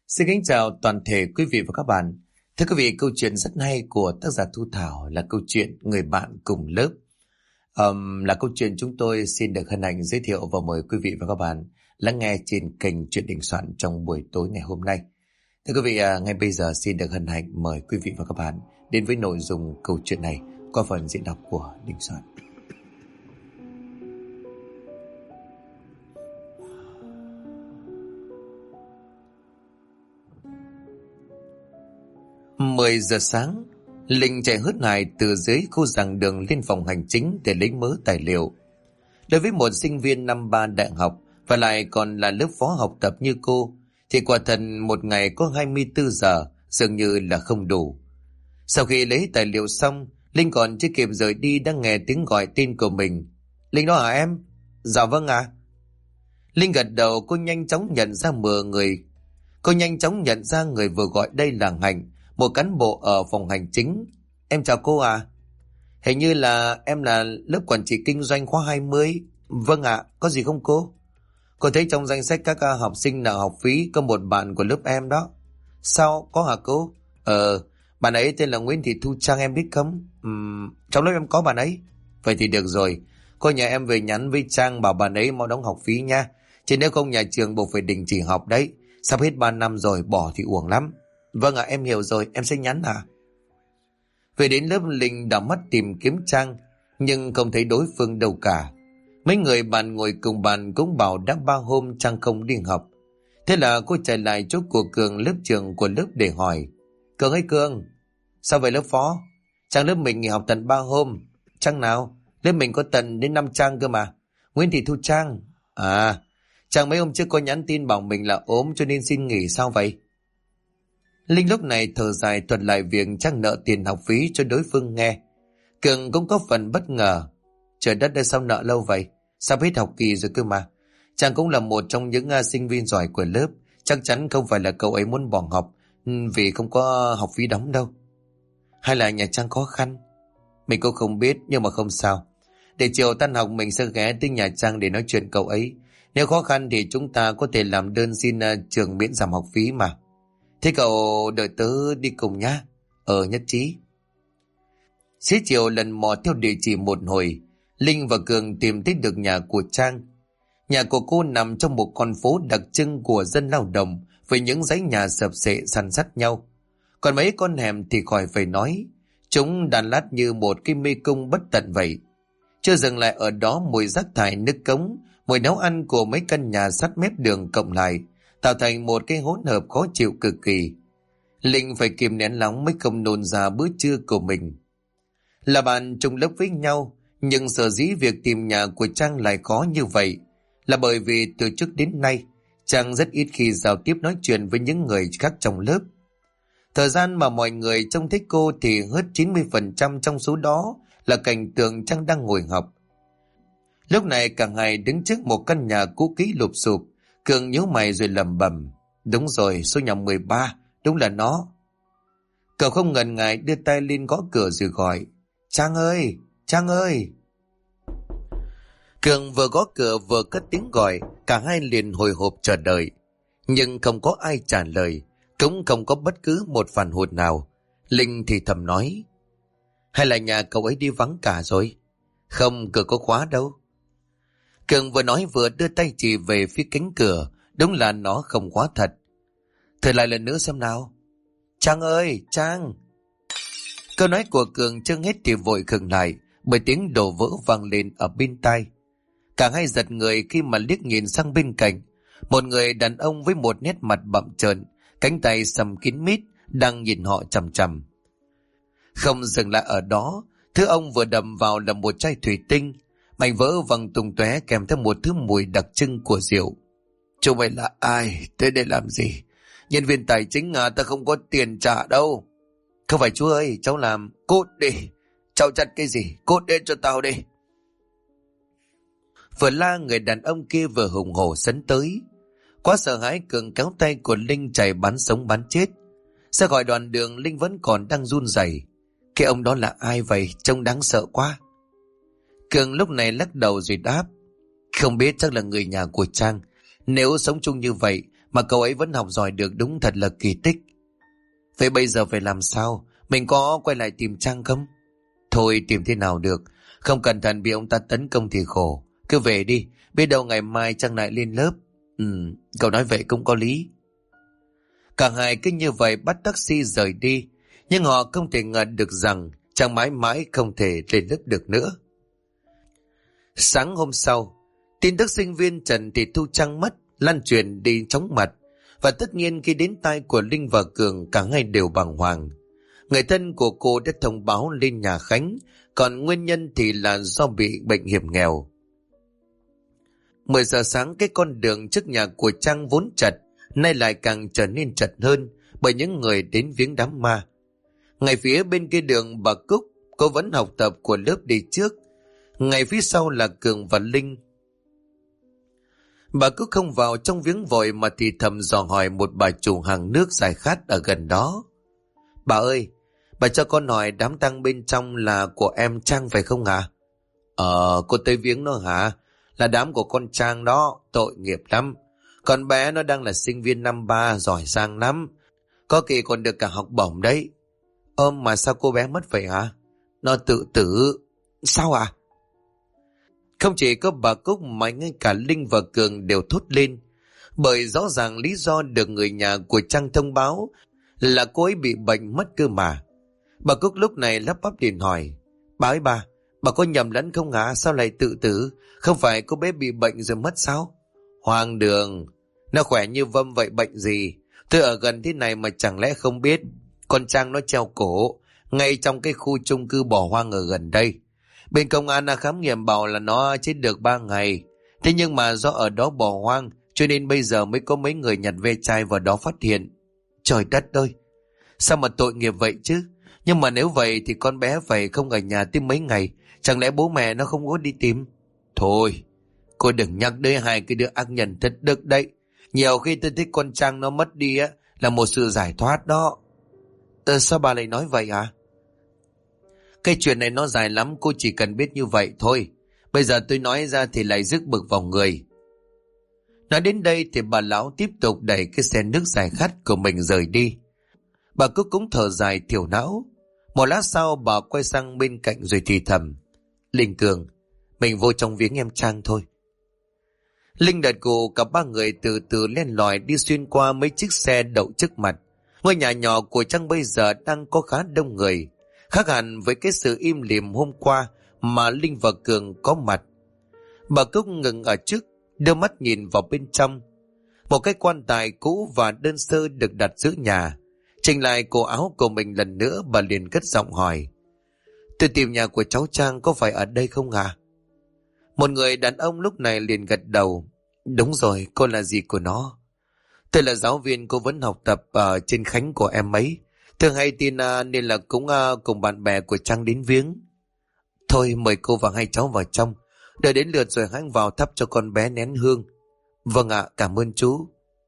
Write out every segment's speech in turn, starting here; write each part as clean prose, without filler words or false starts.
Xin kính chào toàn thể quý vị và các bạn. Thưa quý vị, câu chuyện rất hay của tác giả Thu Thảo là câu chuyện Người bạn cùng lớp. Là câu chuyện chúng tôi xin được hân hạnh giới thiệu và mời quý vị và các bạn lắng nghe trên kênh Chuyện Đình Soạn trong buổi tối ngày hôm nay. Thưa quý vị, ngay bây giờ xin được hân hạnh mời quý vị và các bạn đến với nội dung câu chuyện này qua phần diễn đọc của Đình Soạn. Mười giờ sáng, Linh chạy hớt hải từ dưới khu giảng đường lên phòng hành chính để lấy mớ tài liệu. Đối với một sinh viên năm 3 đại học và lại còn là lớp phó học tập như cô, thì quả thật một ngày có 24 giờ dường như là không đủ. Sau khi lấy tài liệu xong, Linh còn chưa kịp rời đi đã nghe tiếng gọi tên của mình. Linh đó hả em? Dạ vâng ạ. Linh gật đầu. Cô nhanh chóng nhận ra người vừa gọi đây là Hạnh, một cán bộ ở phòng hành chính. Em chào cô à. Hình như là em là lớp quản trị kinh doanh khóa 20. Vâng ạ, có gì không cô? Cô thấy trong danh sách các học sinh nợ học phí có một bạn của lớp em đó. Sao, có hả cô? Bạn ấy tên là Nguyễn Thị Thu Trang, em biết không? Trong lớp em có bạn ấy. Vậy thì được rồi, cô nhờ em về nhắn với Trang bảo bạn ấy mau đóng học phí nha. Chứ nếu không nhà trường buộc phải đình chỉ học đấy. Sắp hết 3 năm rồi, bỏ thì uổng lắm. Vâng ạ, em hiểu rồi, em sẽ nhắn à. Về đến lớp, Linh đảo mắt tìm kiếm Trang, nhưng không thấy đối phương đâu cả. Mấy người bạn ngồi cùng bàn cũng bảo đã 3 hôm Trang không đi học. Thế là cô chạy lại chỗ của Cường, lớp trưởng của lớp để hỏi. Cường ơi Cường, sao vậy lớp phó? Trang lớp mình nghỉ học tận 3 hôm. Trang nào? Lớp mình có tận đến 5 Trang cơ mà. Nguyễn Thị Thu Trang. À, Trang mấy hôm trước có nhắn tin bảo mình là ốm cho nên xin nghỉ, sao vậy? Linh lúc này thở dài thuật lại việc Trang nợ tiền học phí cho đối phương nghe. Cường cũng có phần bất ngờ. Trời đất ơi, sao nợ lâu vậy? Sắp hết học kỳ rồi cơ mà. Trang cũng là một trong những sinh viên giỏi của lớp. Chắc chắn không phải là cậu ấy muốn bỏ học vì không có học phí đóng đâu. Hay là nhà Trang khó khăn? Mình cũng không biết, nhưng mà không sao. Để chiều tan học mình sẽ ghé tới nhà Trang để nói chuyện cậu ấy. Nếu khó khăn thì chúng ta có thể làm đơn xin trường miễn giảm học phí mà. Thế cậu đợi tớ đi cùng nhá. Nhất trí. Xế chiều lần mò theo địa chỉ một hồi, Linh và Cường tìm thấy được nhà của Trang. Nhà của cô nằm trong một con phố đặc trưng của dân lao động với những dãy nhà sập xệ san sát nhau. Còn mấy con hẻm thì khỏi phải nói, chúng đan lát như một cái mê cung bất tận vậy. Chưa dừng lại ở đó, mùi rác thải nước cống, mùi nấu ăn của mấy căn nhà sát mép đường cộng lại tạo thành một cái hỗn hợp khó chịu cực kỳ. Linh phải kìm nén nóng mới không nôn ra bữa trưa của mình. Là bạn chung lớp với nhau, nhưng sở dĩ việc tìm nhà của Trang lại khó như vậy là bởi vì từ trước đến nay Trang rất ít khi giao tiếp nói chuyện với những người khác trong lớp. Thời gian mà mọi người trông thấy cô thì hết 90% trong số đó là cảnh tượng Trang đang ngồi học. Lúc này cả hai đứng trước một căn nhà cũ kỹ lụp xụp. Cường nhíu mày rồi lẩm bẩm. Đúng rồi, số nhà 13, đúng là nó. Cậu không ngần ngại đưa tay lên gõ cửa rồi gọi. Trang ơi, Trang ơi. Cường vừa gõ cửa vừa cất tiếng gọi, cả hai liền hồi hộp chờ đợi. Nhưng không có ai trả lời, cũng không có bất cứ một phản hồi nào. Linh thì thầm nói. Hay là nhà cậu ấy đi vắng cả rồi? Không, cửa có khóa đâu. Cường vừa nói vừa đưa tay chỉ về phía cánh cửa. Đúng là nó không khóa thật. Thử lại lần nữa xem nào. Trang ơi, Trang. Câu nói của Cường chưa hết thì vội khựng lại bởi tiếng đổ vỡ vang lên ở bên tai. Cả hai giật người khi mà liếc nhìn sang bên cạnh. Một người đàn ông với một nét mặt bặm trợn, cánh tay sầm kín mít, đang nhìn họ chằm chằm. Không dừng lại ở đó, thứ ông vừa đầm vào là một chai thủy tinh. Mảnh vỡ văng tung tóe kèm theo một thứ mùi đặc trưng của rượu. Chúng mày là ai? Tới đây làm gì? Nhân viên tài chính à, ta không có tiền trả đâu. Không phải chú ơi, cháu làm. Cút đi. Cháu chặt cái gì? Cút đến cho tao đi. Vừa la, người đàn ông kia vừa hùng hổ sấn tới. Quá sợ hãi, Cường kéo tay của Linh chạy bán sống bán chết. Ra khỏi đoạn đường, Linh vẫn còn đang run rẩy. Cái ông đó là ai vậy? Trông đáng sợ quá. Cường lúc này lắc đầu rồi đáp. Không biết, chắc là người nhà của Trang. Nếu sống chung như vậy Mà cậu ấy vẫn học giỏi được, đúng thật là kỳ tích. Vậy bây giờ phải làm sao? Mình có quay lại tìm Trang không? Thôi tìm thế nào được, không cẩn thận bị ông ta tấn công thì khổ. Cứ về đi, biết đâu ngày mai Trang lại lên lớp. Cậu nói vậy cũng có lý. Cả hai cứ như vậy bắt taxi rời đi. Nhưng họ không thể ngờ được rằng Trang mãi mãi không thể lên lớp được nữa. Sáng hôm sau, tin tức sinh viên Trần Thị Thu Trang mất lan truyền đi chóng mặt. Và tất nhiên khi đến tai của Linh và Cường, cả hai đều bàng hoàng. Người thân của cô đã thông báo lên nhà Khánh, còn nguyên nhân thì là do bị bệnh hiểm nghèo. 10 giờ sáng, cái con đường trước nhà của Trang vốn chật, nay lại càng trở nên chật hơn bởi những người đến viếng đám ma. Ngay phía bên kia đường, bà Cúc, cô vẫn học tập của lớp đi trước. Ngay phía sau là Cường và Linh. Bà Cúc không vào trong viếng vội mà thì thầm dò hỏi một bà chủ hàng nước giải khát ở gần đó. Bà ơi, bà cho con hỏi đám tang bên trong là của em Trang phải không hả? Cô tới viếng nó hả? Là đám của con Trang đó, tội nghiệp lắm. Con bé nó đang là sinh viên năm 3, giỏi giang lắm. Có kỳ còn được cả học bổng đấy. Mà sao cô bé mất vậy hả? Nó tự tử. Sao à? Không chỉ có bà Cúc mà ngay cả Linh và Cường đều thốt lên. Bởi rõ ràng lý do được người nhà của Trang thông báo là cô ấy bị bệnh mất cơ mà. Bà Cúc lúc này lắp bắp liền hỏi. Bà ơi bà có nhầm lẫn không hả? Sao lại tự tử? Không phải cô bé bị bệnh rồi mất sao? Hoang đường, nó khỏe như vâm vậy bệnh gì? Tôi ở gần thế này mà chẳng lẽ không biết. Con Trang nó treo cổ ngay trong cái khu chung cư bỏ hoang ở gần đây. Bên công an khám nghiệm bảo là nó chết được 3 ngày. Thế nhưng mà do ở đó bỏ hoang cho nên bây giờ mới có mấy người nhặt ve chai vào đó phát hiện. Trời đất ơi, sao mà tội nghiệp vậy chứ? Nhưng mà nếu vậy thì con bé phải không ở nhà tới mấy ngày. Chẳng lẽ bố mẹ nó không có đi tìm? Thôi, cô đừng nhắc đến hai cái đứa ác nhân thất đức đấy. Nhiều khi tôi thích con Trang nó mất đi á là một sự giải thoát đó. Sao bà lại nói vậy hả? Cái chuyện này nó dài lắm, cô chỉ cần biết như vậy thôi. Bây giờ tôi nói ra thì lại rước bực vào người. Nói đến đây thì bà lão tiếp tục đẩy cái xe nước giải khát của mình rời đi. Bà Cúc cũng thở dài thiểu não. Một lát sau bà quay sang bên cạnh rồi thì thầm. Linh, Cường, mình vô trong viếng em Trang thôi. Linh đặt gù, cả ba người từ từ len lỏi đi xuyên qua mấy chiếc xe đậu trước mặt. Ngôi nhà nhỏ của Trang bây giờ đang có khá đông người, khác hẳn với cái sự im lìm hôm qua mà Linh và Cường có mặt. Bà Cúc ngừng ở trước, đưa mắt nhìn vào bên trong. Một cái quan tài cũ và đơn sơ được đặt giữa nhà. Chỉnh lại cổ áo của mình lần nữa, bà liền cất giọng hỏi. Tôi tìm nhà của cháu Trang có phải ở đây không hả? Một người đàn ông lúc này liền gật đầu. Đúng rồi, cô là dì của nó. Tôi là giáo viên cố vấn học tập ở trên Khánh của em ấy. Thường hay tin nên là cũng cùng bạn bè của Trang đến viếng. Thôi mời cô và hai cháu vào trong. Đợi đến lượt rồi hãy vào thắp cho con bé nén hương. Vâng ạ, cảm ơn chú.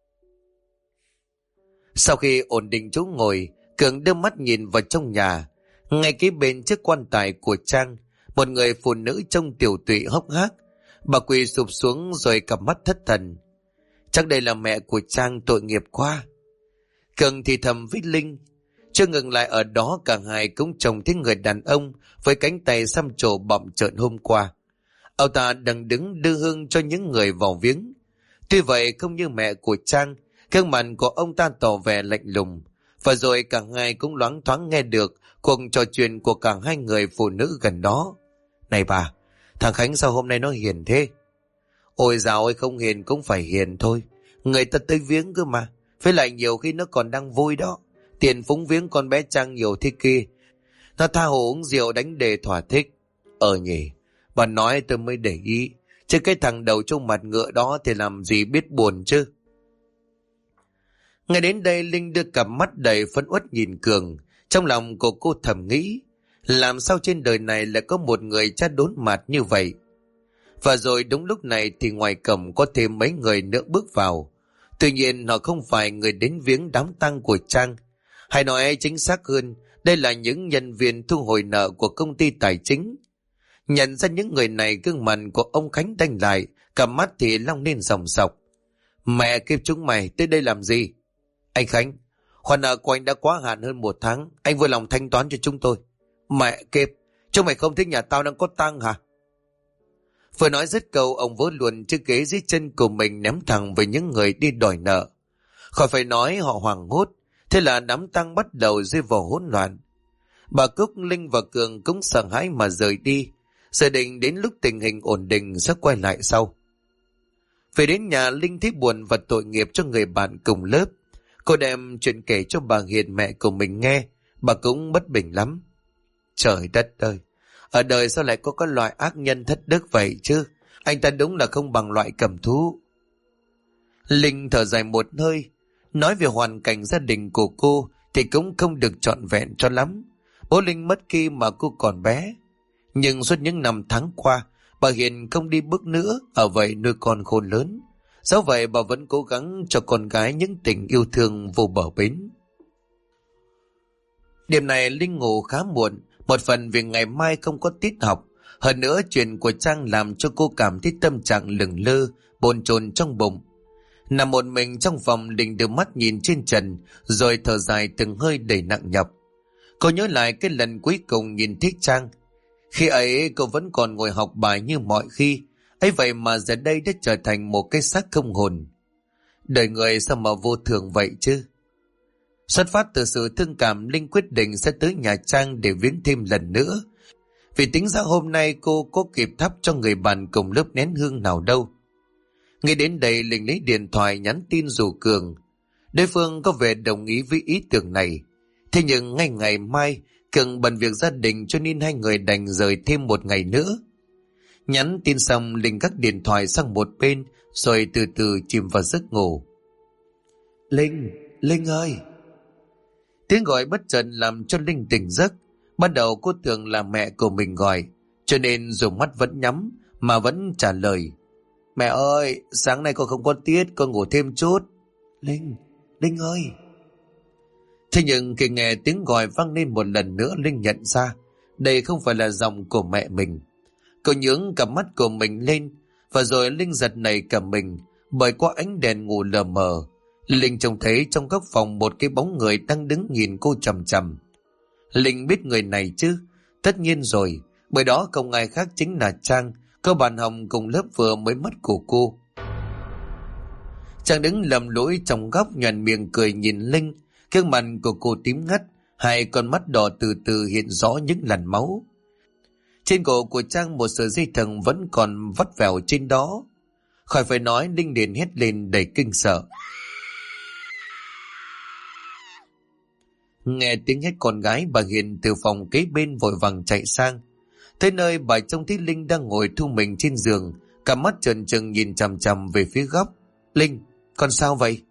Sau khi ổn định chỗ ngồi, Cường đưa mắt nhìn vào trong nhà. Ngay kế bên chiếc quan tài của Trang, một người phụ nữ trông tiểu tụy hốc hác. Bà quỳ sụp xuống rồi cặp mắt thất thần. Chắc đây là mẹ của Trang, tội nghiệp quá. Cường thì thầm với Linh. Chưa ngừng lại ở đó, cả hai cũng trông thấy người đàn ông với cánh tay xăm trổ bặm trợn hôm qua. Ông ta đang đứng đưa hương cho những người vào viếng. Tuy vậy không như mẹ của Trang, gương mặt của ông ta tỏ vẻ lạnh lùng. Và rồi cả hai cũng loáng thoáng nghe được cuộc trò chuyện của cả hai người phụ nữ gần đó. Này bà, thằng Khánh sao hôm nay nó hiền thế? Ôi dào ơi, không hiền cũng phải hiền thôi. Người ta tới viếng cơ mà. Với lại nhiều khi nó còn đang vui đó. Tiền phúng viếng con bé Trang nhiều thế kia. Nó tha hồ uống rượu đánh đề thỏa thích. Nhỉ, bà nói tôi mới để ý. Chứ cái thằng đầu trong mặt ngựa đó thì làm gì biết buồn chứ. Ngay đến đây Linh đưa cặp mắt đầy phấn uất nhìn Cường. Trong lòng của cô thầm nghĩ, làm sao trên đời này lại có một người cha đốn mặt như vậy. Và rồi đúng lúc này thì ngoài cổng có thêm mấy người nữa bước vào. Tuy nhiên họ không phải người đến viếng đám tang của Trang. Hay nói chính xác hơn, đây là những nhân viên thu hồi nợ của công ty tài chính. Nhận ra những người này, gương mặt của ông Khánh đanh lại, cả mắt thì long lên dòng sọc. Mẹ kiếp chúng mày tới đây làm gì? Anh Khánh, khoản nợ của anh đã quá hạn hơn 1 tháng. Anh vui lòng thanh toán cho chúng tôi. Mẹ kiếp, chúng mày không thích nhà tao đang có tang hả? Vừa nói dứt câu, ông vớ luôn chiếc ghế dưới chân của mình ném thẳng về những người đi đòi nợ. Khỏi phải nói họ hoảng hốt. Thế là đám tang bắt đầu rơi vào hỗn loạn. Bà Cúc, Linh và Cường cũng sợ hãi mà rời đi. Dự định đến lúc tình hình ổn định sẽ quay lại sau. Về đến nhà, Linh thấy buồn và tội nghiệp cho người bạn cùng lớp. Cô đem chuyện kể cho bà Hiền, mẹ của mình nghe. Bà cũng bất bình lắm. Trời đất ơi, ở đời sao lại có loại ác nhân thất đức vậy chứ? Anh ta đúng là không bằng loại cầm thú. Linh thở dài một hơi. Nói về hoàn cảnh gia đình của cô thì cũng không được trọn vẹn cho lắm. Bố Linh mất khi mà cô còn bé. Nhưng suốt những năm tháng qua, bà Hiền không đi bước nữa, ở vậy nuôi con khôn lớn. Dẫu vậy bà vẫn cố gắng cho con gái những tình yêu thương vô bờ bến. Đêm này Linh ngủ khá muộn, một phần vì ngày mai không có tiết học. Hơn nữa chuyện của Trang làm cho cô cảm thấy tâm trạng lửng lơ, bồn chồn trong bụng. Nằm một mình trong phòng, Linh đưa mắt nhìn trên trần, rồi thở dài từng hơi đầy nặng nhọc. Cô nhớ lại cái lần cuối cùng nhìn thấy Trang. Khi ấy cô vẫn còn ngồi học bài như mọi khi, ấy vậy mà giờ đây đã trở thành một cái xác không hồn. Đời người sao mà vô thường vậy chứ? Xuất phát từ sự thương cảm, Linh quyết định sẽ tới nhà Trang để viếng thêm lần nữa. Vì tính ra hôm nay cô có kịp thắp cho người bạn cùng lớp nén hương nào đâu. Ngay đến đây, Linh lấy điện thoại nhắn tin rủ Cường. Đối phương có vẻ đồng ý với ý tưởng này. Thế nhưng ngay ngày mai, Cường bận việc gia đình cho nên hai người đành rời thêm một ngày nữa. Nhắn tin xong, Linh gác điện thoại sang một bên rồi từ từ chìm vào giấc ngủ. Linh ơi! Tiếng gọi bất chợt làm cho Linh tỉnh giấc. Ban đầu cô tưởng là mẹ của mình gọi, cho nên dù mắt vẫn nhắm mà vẫn trả lời. Mẹ ơi, sáng nay con không có tiết, con ngủ thêm chút. Linh ơi! Thế nhưng khi nghe tiếng gọi vang lên một lần nữa, Linh nhận ra đây không phải là giọng của mẹ mình. Cô nhướng cặp mắt của mình lên, và rồi Linh giật nảy cả mình, bởi qua ánh đèn ngủ lờ mờ, Linh trông thấy trong góc phòng một cái bóng người đang đứng nhìn cô chằm chằm. Linh biết người này chứ? Tất nhiên rồi, bởi đó không ai khác chính là Trang, cô bạn Hồng cùng lớp vừa mới mất của cô. Trang đứng lầm lũi trong góc, nhoẻn miệng cười nhìn Linh. Gương mặt của cô tím ngắt, hai con mắt đỏ từ từ hiện rõ những làn máu. Trên cổ của Trang một sợi dây thừng vẫn còn vắt vẻo trên đó. Khỏi phải nói, Linh liền hét lên đầy kinh sợ. Nghe tiếng hét con gái, bà Hiền từ phòng kế bên vội vàng chạy sang. Tới nơi, bà trông thấy Linh đang ngồi thu mình trên giường, cả mắt trợn trừng nhìn chằm chằm về phía góc. Linh, con sao vậy?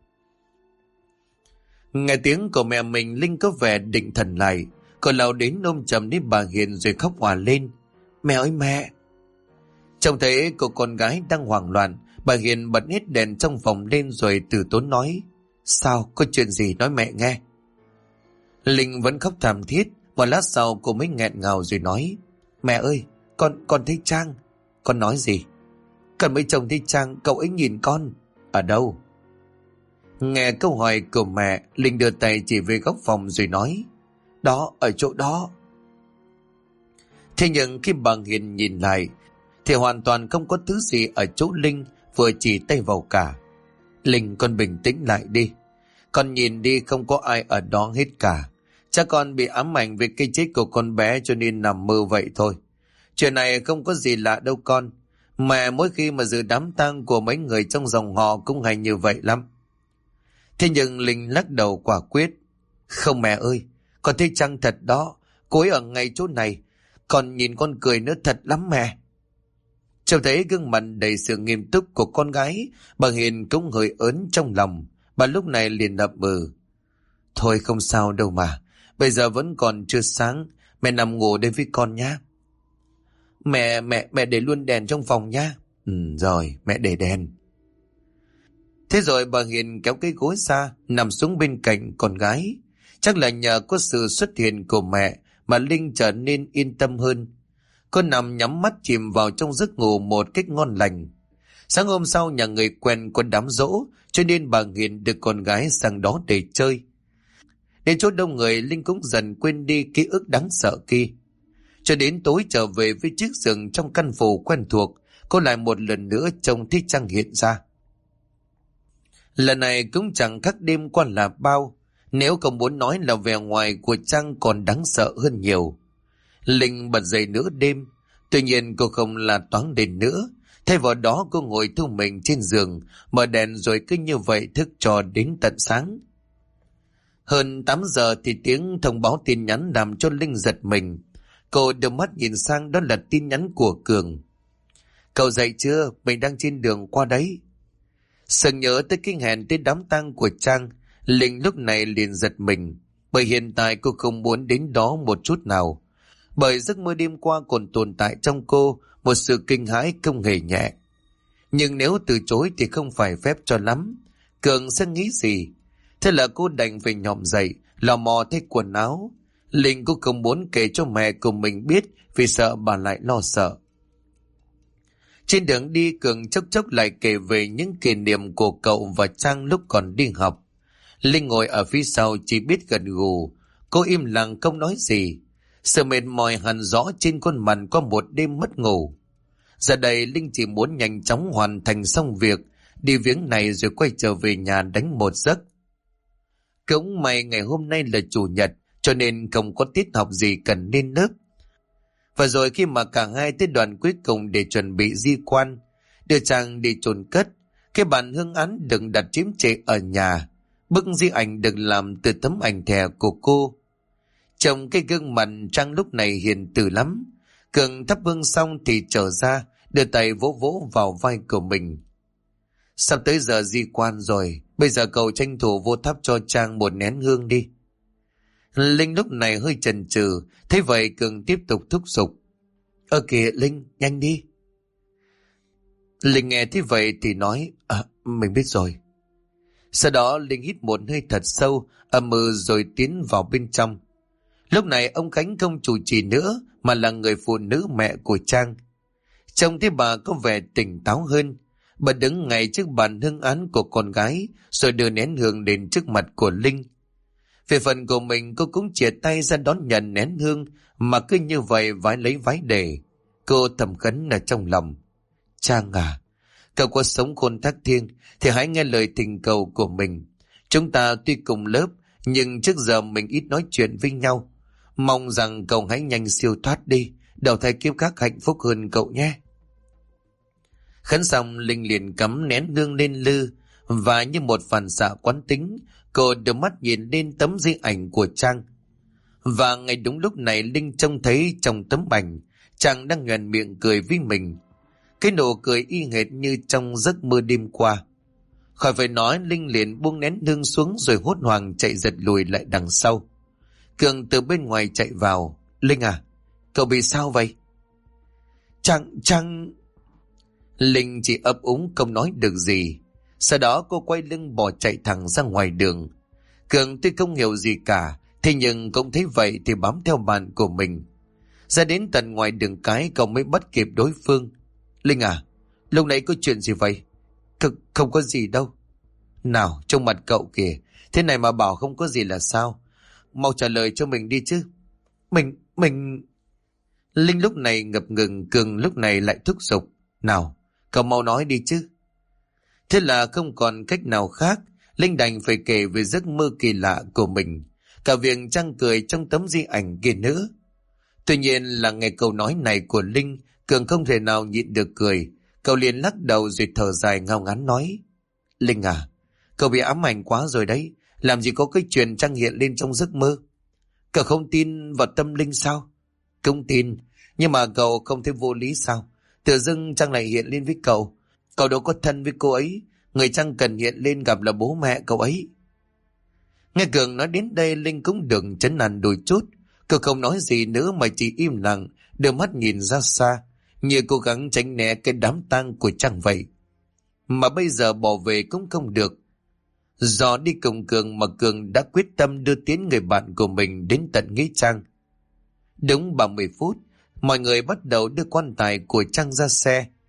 Nghe tiếng của mẹ mình, Linh có vẻ định thần lại. Cô lao đến ôm chầm đến bà Hiền rồi khóc òa lên. Mẹ ơi mẹ! Trông thấy cô con gái đang hoảng loạn, bà Hiền bật hết đèn trong phòng lên rồi từ tốn nói. Sao? Có chuyện gì nói mẹ nghe. Linh vẫn khóc thảm thiết. Một lát sau cô mới nghẹn ngào rồi nói. Mẹ ơi, con thấy Trang. Con nói gì? Con mới trông thấy Trang, cậu ấy nhìn con. Ở đâu? Nghe câu hỏi của mẹ, Linh đưa tay chỉ về góc phòng rồi nói. Đó, ở chỗ đó. Thế nhưng khi bà Hiền nhìn lại thì hoàn toàn không có thứ gì ở chỗ Linh vừa chỉ tay vào cả. Linh, con bình tĩnh lại đi. Con nhìn đi, không có ai ở đó hết cả. Chắc con bị ám ảnh về cái chết của con bé cho nên nằm mơ vậy thôi. Chuyện này không có gì lạ đâu con. Mẹ mỗi khi mà dự đám tang của mấy người trong dòng họ cũng hay như vậy lắm. Thế nhưng Linh lắc đầu quả quyết. Không mẹ ơi, con thấy Trang thật đó. Cô ấy ở ngay chỗ này. Còn nhìn con cười nữa, thật lắm mẹ. Trông thấy gương mặt đầy sự nghiêm túc của con gái, bà Hiền cũng hơi ớn trong lòng. Bà lúc này liền ậm ừ. Thôi không sao đâu mà. Bây giờ vẫn còn chưa sáng. Mẹ nằm ngủ đây với con nhé. Mẹ để luôn đèn trong phòng nhé. Rồi, mẹ để đèn. Thế rồi bà Hiền kéo cái gối ra, nằm xuống bên cạnh con gái. Chắc là nhờ có sự xuất hiện của mẹ mà Linh trở nên yên tâm hơn. Cô nằm nhắm mắt chìm vào trong giấc ngủ một cách ngon lành. Sáng hôm sau nhà người quen có đám giỗ, cho nên bà Hiền đưa con gái sang đó để chơi. Đến chỗ đông người, Linh cũng dần quên đi ký ức đáng sợ kia. Cho đến tối trở về với chiếc giường trong căn phủ quen thuộc, cô lại một lần nữa trông thấy trăng hiện ra. Lần này cũng chẳng khác đêm qua là bao, nếu không muốn nói là vẻ ngoài của trăng còn đáng sợ hơn nhiều. Linh bật dậy nửa đêm, tuy nhiên cô không là toáng đèn nữa. Thay vào đó cô ngồi thu mình trên giường, mở đèn rồi cứ như vậy thức cho đến tận sáng. Hơn 8 giờ thì tiếng thông báo tin nhắn làm cho Linh giật mình. Cô đưa mắt nhìn sang, đó là tin nhắn của Cường. Cậu dậy chưa? Mình đang trên đường qua đấy. Sừng nhớ tới cái hẹn tới đám tang của Trang, Linh lúc này liền giật mình, bởi hiện tại cô không muốn đến đó một chút nào. Bởi giấc mơ đêm qua còn tồn tại trong cô một sự kinh hãi không hề nhẹ. Nhưng nếu từ chối thì không phải phép cho lắm. Cường sẽ nghĩ gì? Thế là cô đành phải nhòm dậy, lò mò thay quần áo. Linh cũng không muốn kể cho mẹ của mình biết vì sợ bà lại lo sợ. Trên đường đi, Cường chốc chốc lại kể về những kỷ niệm của cậu và Trang lúc còn đi học. Linh ngồi ở phía sau chỉ biết gật gù. Cô im lặng không nói gì. Sự mệt mỏi hằn rõ trên khuôn mặt qua một đêm mất ngủ. Giờ đây Linh chỉ muốn nhanh chóng hoàn thành xong việc, đi viếng này rồi quay trở về nhà đánh một giấc. Cũng may ngày hôm nay là chủ nhật, cho nên không có tiết học gì cần lên lớp. Và rồi khi mà cả hai tới đoạn cuối cùng để chuẩn bị di quan, đưa Trang đi chôn cất, cái bàn hương án đừng đặt chiếm trệ ở nhà. Bức di ảnh được làm từ tấm ảnh thẻ của cô. Trong cái gương mặt Trang lúc này hiền từ lắm. Cường thắp hương xong thì trở ra, đưa tay vỗ vỗ vào vai của mình. Sắp tới giờ di quan rồi, bây giờ cậu tranh thủ vô thắp cho Trang một nén hương đi. Linh lúc này hơi chần chừ, thấy vậy Cường tiếp tục thúc giục. Kìa Linh, nhanh đi. Linh nghe thế vậy thì nói, mình biết rồi. Sau đó Linh hít một hơi thật sâu, ậm ừ rồi tiến vào bên trong. Lúc này ông Khánh không chủ trì nữa, mà là người phụ nữ mẹ của Trang. Trông thấy bà có vẻ tỉnh táo hơn. Bà đứng ngay trước bàn hương án của con gái, rồi đưa nén hương đến trước mặt của Linh. Về phần của mình, cô cũng chìa tay ra đón nhận nén hương, mà cứ như vậy vái lấy vái để. Cô thầm khấn ở trong lòng. Trang à, cậu có sống khôn thác thiêng thì hãy nghe lời thỉnh cầu của mình. Chúng ta tuy cùng lớp, nhưng trước giờ mình ít nói chuyện với nhau. Mong rằng cậu hãy nhanh siêu thoát đi, đầu thai kiếp khác hạnh phúc hơn cậu nhé. Khấn xong, Linh liền cắm nén hương lên lư, và như một phản xạ quán tính, cô đưa mắt nhìn lên tấm di ảnh của Trang. Và ngay đúng lúc này Linh trông thấy trong tấm ảnh, Trang đang nhoẻn miệng cười với mình. Cái nụ cười y hệt như trong giấc mơ đêm qua. Khỏi phải nói, Linh liền buông nén hương xuống rồi hốt hoảng chạy giật lùi lại đằng sau. Cường từ bên ngoài chạy vào. Linh à, cậu bị sao vậy? Trang... Linh chỉ ấp úng không nói được gì. Sau đó cô quay lưng bỏ chạy thẳng ra ngoài đường. Cường tuy không hiểu gì cả, thế nhưng cũng thấy vậy thì bám theo bạn của mình. Ra đến tận ngoài đường cái cậu mới bắt kịp đối phương. Linh à, lúc nãy có chuyện gì vậy? Không có gì đâu. Nào, trong mặt cậu kìa, thế này mà bảo không có gì là sao? Mau trả lời cho mình đi chứ. Mình... Linh lúc này ngập ngừng, Cường lúc này lại thúc giục. Nào, cậu mau nói đi chứ. Thế là không còn cách nào khác, Linh đành phải kể về giấc mơ kỳ lạ của mình, cả việc Trang cười trong tấm di ảnh kia nữa. Tuy nhiên là nghe câu nói này của Linh, Cường không thể nào nhịn được cười. Cậu liền lắc đầu rồi thở dài ngao ngán nói. Linh à, cậu bị ám ảnh quá rồi đấy. Làm gì có cái chuyện Trang hiện lên trong giấc mơ. Cậu không tin vào tâm linh sao? Không tin, nhưng mà cậu không thấy vô lý sao? Tự dưng Trang lại hiện lên với cậu. Cậu đâu có thân với cô ấy. Người Trang cần hiện lên gặp là bố mẹ cậu ấy. Nghe Cường nói đến đây, Linh cũng được trấn an đôi chút. Cậu không nói gì nữa mà chỉ im lặng, đưa mắt nhìn ra xa, như cố gắng tránh né cái đám tang của Trang vậy. Mà bây giờ bỏ về cũng không được. Do đi cùng Cường mà Cường đã quyết tâm đưa tiến người bạn của mình đến tận nghĩa trang. Đúng 30 phút, mọi người bắt đầu đưa quan tài của Trang ra xe.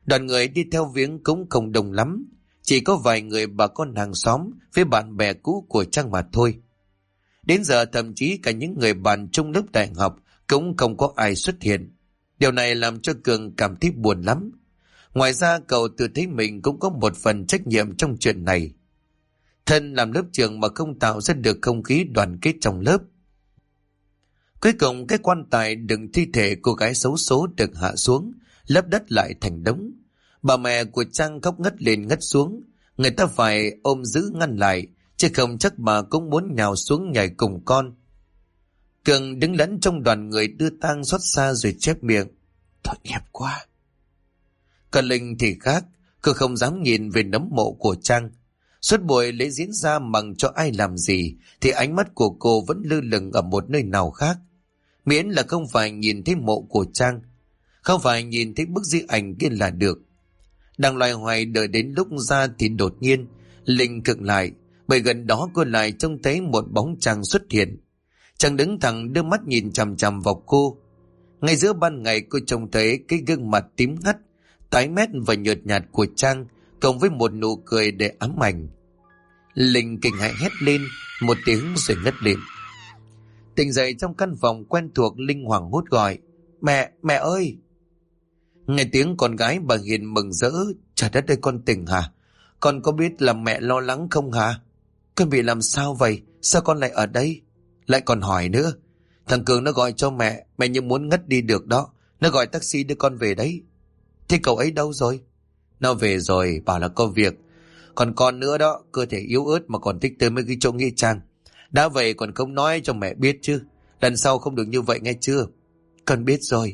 Đoàn người đi theo viếng cũng không đông lắm, chỉ có vài người bà con hàng xóm với bạn bè cũ của Trang mà thôi. Đến giờ thậm chí cả những người bạn chung lớp đại học cũng không có ai xuất hiện. Điều này làm cho Cường cảm thấy buồn lắm. Ngoài ra cậu tự thấy mình cũng có một phần trách nhiệm trong chuyện này. Thân làm lớp trưởng mà không tạo ra được không khí đoàn kết trong lớp. Cuối cùng cái quan tài đựng thi thể cô gái xấu số được hạ xuống, lấp đất lại thành đống. Bà mẹ của Trang khóc ngất lên ngất xuống, người ta phải ôm giữ ngăn lại, chứ không chắc bà cũng muốn nhào xuống nhảy cùng con. Cường đứng lẫn trong đoàn người đưa tang xót xa rồi chép miệng: Tội nghiệp quá. Còn Linh thì khác, cô không dám nhìn về nấm mộ của Trang. Suốt buổi lễ diễn ra mặc cho ai làm gì thì ánh mắt của cô vẫn lơ lửng ở một nơi nào khác. Miễn là không phải nhìn thấy mộ của Trang, không phải nhìn thấy bức di ảnh kia là được. Đang loay hoay đợi đến lúc ra thì đột nhiên Linh khựng lại, bởi gần đó cô lại trông thấy một bóng Trang xuất hiện. Trang đứng thẳng đưa mắt nhìn chằm chằm vào cô. Ngay giữa ban ngày cô trông thấy cái gương mặt tím ngắt, tái mét và nhợt nhạt của Trang cộng với một nụ cười để ám ảnh. Linh kinh hãi hét lên một tiếng rồi ngất lịm. Tỉnh dậy trong căn phòng quen thuộc, Linh hoảng hốt gọi: Mẹ ơi! Nghe tiếng con gái bà Hiền mừng rỡ: Trời đất ơi, con tỉnh hả? Con có biết là mẹ lo lắng không hả? Con bị làm sao vậy? Sao con lại ở đây? Lại còn hỏi nữa. Thằng Cường nó gọi cho mẹ như muốn ngất đi được đó. Nó gọi taxi đưa con về đấy. Thế cậu ấy đâu rồi? Nó về rồi, bảo là có việc. Còn con nữa đó, cơ thể yếu ớt mà còn thích tới mấy cái chỗ nghĩa trang. Đã vậy còn không nói cho mẹ biết chứ. Lần sau không được như vậy nghe chưa? Con biết rồi.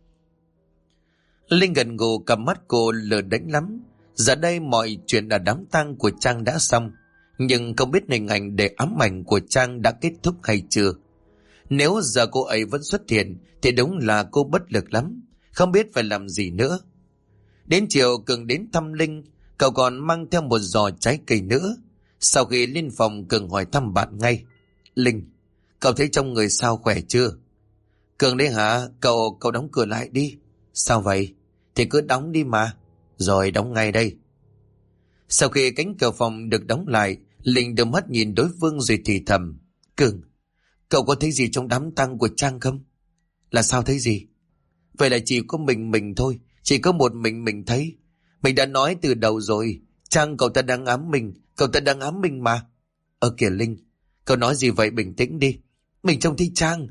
Linh gần gù, cầm mắt cô lờ đánh lắm. Giờ đây mọi chuyện ở đám tang của Trang đã xong, nhưng không biết hình ảnh để ám ảnh của Trang đã kết thúc hay chưa. Nếu giờ cô ấy vẫn xuất hiện thì đúng là cô bất lực lắm, không biết phải làm gì nữa. Đến chiều Cường đến thăm Linh, cậu còn mang theo một giò trái cây nữa. Sau khi lên phòng, Cường hỏi thăm bạn ngay: Linh, cậu thấy trong người sao, khỏe chưa? Cường đấy hả? Cậu đóng cửa lại đi. Sao vậy? Thì cứ đóng đi mà. Rồi, đóng ngay đây. Sau khi cánh cửa phòng được đóng lại, Linh đưa mắt nhìn đối phương rồi thì thầm: Cường, cậu có thấy gì trong đám tang của Trang không? Là sao thấy gì? Vậy là chỉ có mình thôi, chỉ có một mình thấy. Mình đã nói từ đầu rồi, Trang cậu ta đang ám mình, cậu ta đang ám mình mà. Kìa Linh, cậu nói gì vậy, bình tĩnh đi. Mình trông thấy Trang.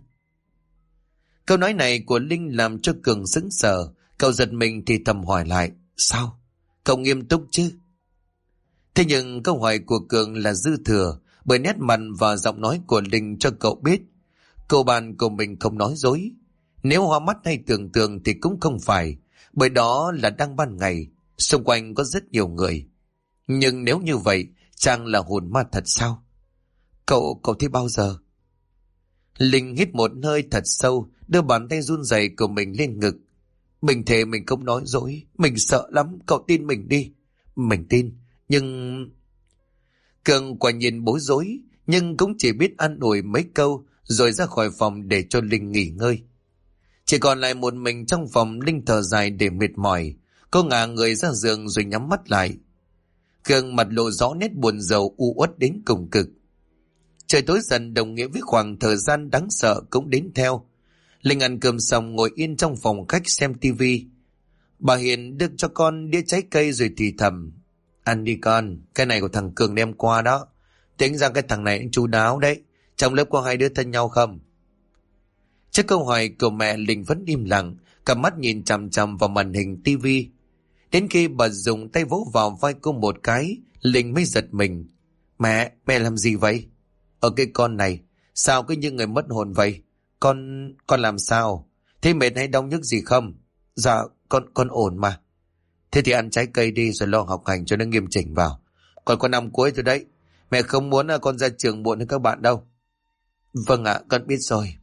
Câu nói này của Linh làm cho Cường sững sờ. Cậu giật mình thì thầm hỏi lại: Sao? Cậu nghiêm túc chứ? Thế nhưng câu hỏi của Cường là dư thừa, bởi nét mặt và giọng nói của Linh cho cậu biết cô bạn của mình không nói dối. Nếu hoa mắt hay tưởng tượng thì cũng không phải, bởi đó là đang ban ngày, xung quanh có rất nhiều người. Nhưng nếu như vậy, Trang là hồn ma thật sao? Cậu thấy bao giờ? Linh hít một hơi thật sâu, đưa bàn tay run rẩy của mình lên ngực. Mình thề mình không nói dối, mình sợ lắm, cậu tin mình đi. Mình tin, nhưng... Cường quả nhiên bối rối, nhưng cũng chỉ biết an ủi mấy câu rồi ra khỏi phòng để cho Linh nghỉ ngơi. Chỉ còn lại một mình trong phòng, Linh thở dài để mệt mỏi. Cô ngả người ra giường rồi nhắm mắt lại. Cường mặt lộ rõ nét buồn rầu u uất đến cùng cực. Trời tối dần đồng nghĩa với khoảng thời gian đáng sợ cũng đến theo. Linh ăn cơm xong ngồi yên trong phòng khách xem tivi. Bà Hiền đưa cho con đĩa trái cây rồi thì thầm: Ăn đi con, cái này của thằng Cường đem qua đó. Tính ra cái thằng này cũng chu đáo đấy. Trong lớp có hai đứa thân nhau không? Trước câu hỏi của mẹ, Linh vẫn im lặng, cặp mắt nhìn chằm chằm vào màn hình tivi. Đến khi bà dùng tay vỗ vào vai cô một cái, Linh mới giật mình. Mẹ làm gì vậy? Cái con này, sao cứ như người mất hồn vậy? Con làm sao? Thế mệt hay đau nhức gì không? Dạ, con ổn mà. Thế thì ăn trái cây đi rồi lo học hành cho nó nghiêm chỉnh vào. Còn có năm cuối rồi đấy. Mẹ không muốn con ra trường muộn hơn các bạn đâu. Vâng ạ, con biết rồi.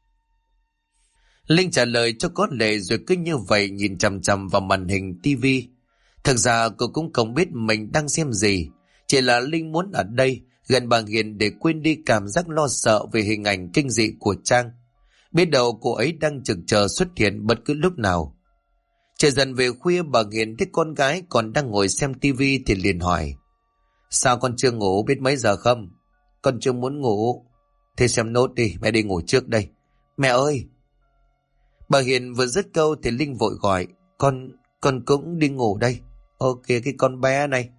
Linh trả lời cho có lệ rồi cứ như vậy nhìn chằm chằm vào màn hình tivi. Thực ra cô cũng không biết mình đang xem gì. Chỉ là Linh muốn ở đây gần bà Hiền để quên đi cảm giác lo sợ về hình ảnh kinh dị của Trang. Biết đâu cô ấy đang trực chờ xuất hiện bất cứ lúc nào. Trời dần về khuya, bà Hiền thấy con gái còn đang ngồi xem tivi thì liền hỏi: Sao con chưa ngủ, biết mấy giờ không? Con chưa muốn ngủ. Thế xem nốt đi, mẹ đi ngủ trước đây. Mẹ ơi! Bà Hiền vừa dứt câu thì Linh vội gọi: Con cũng đi ngủ đây. Ok, cái con bé này.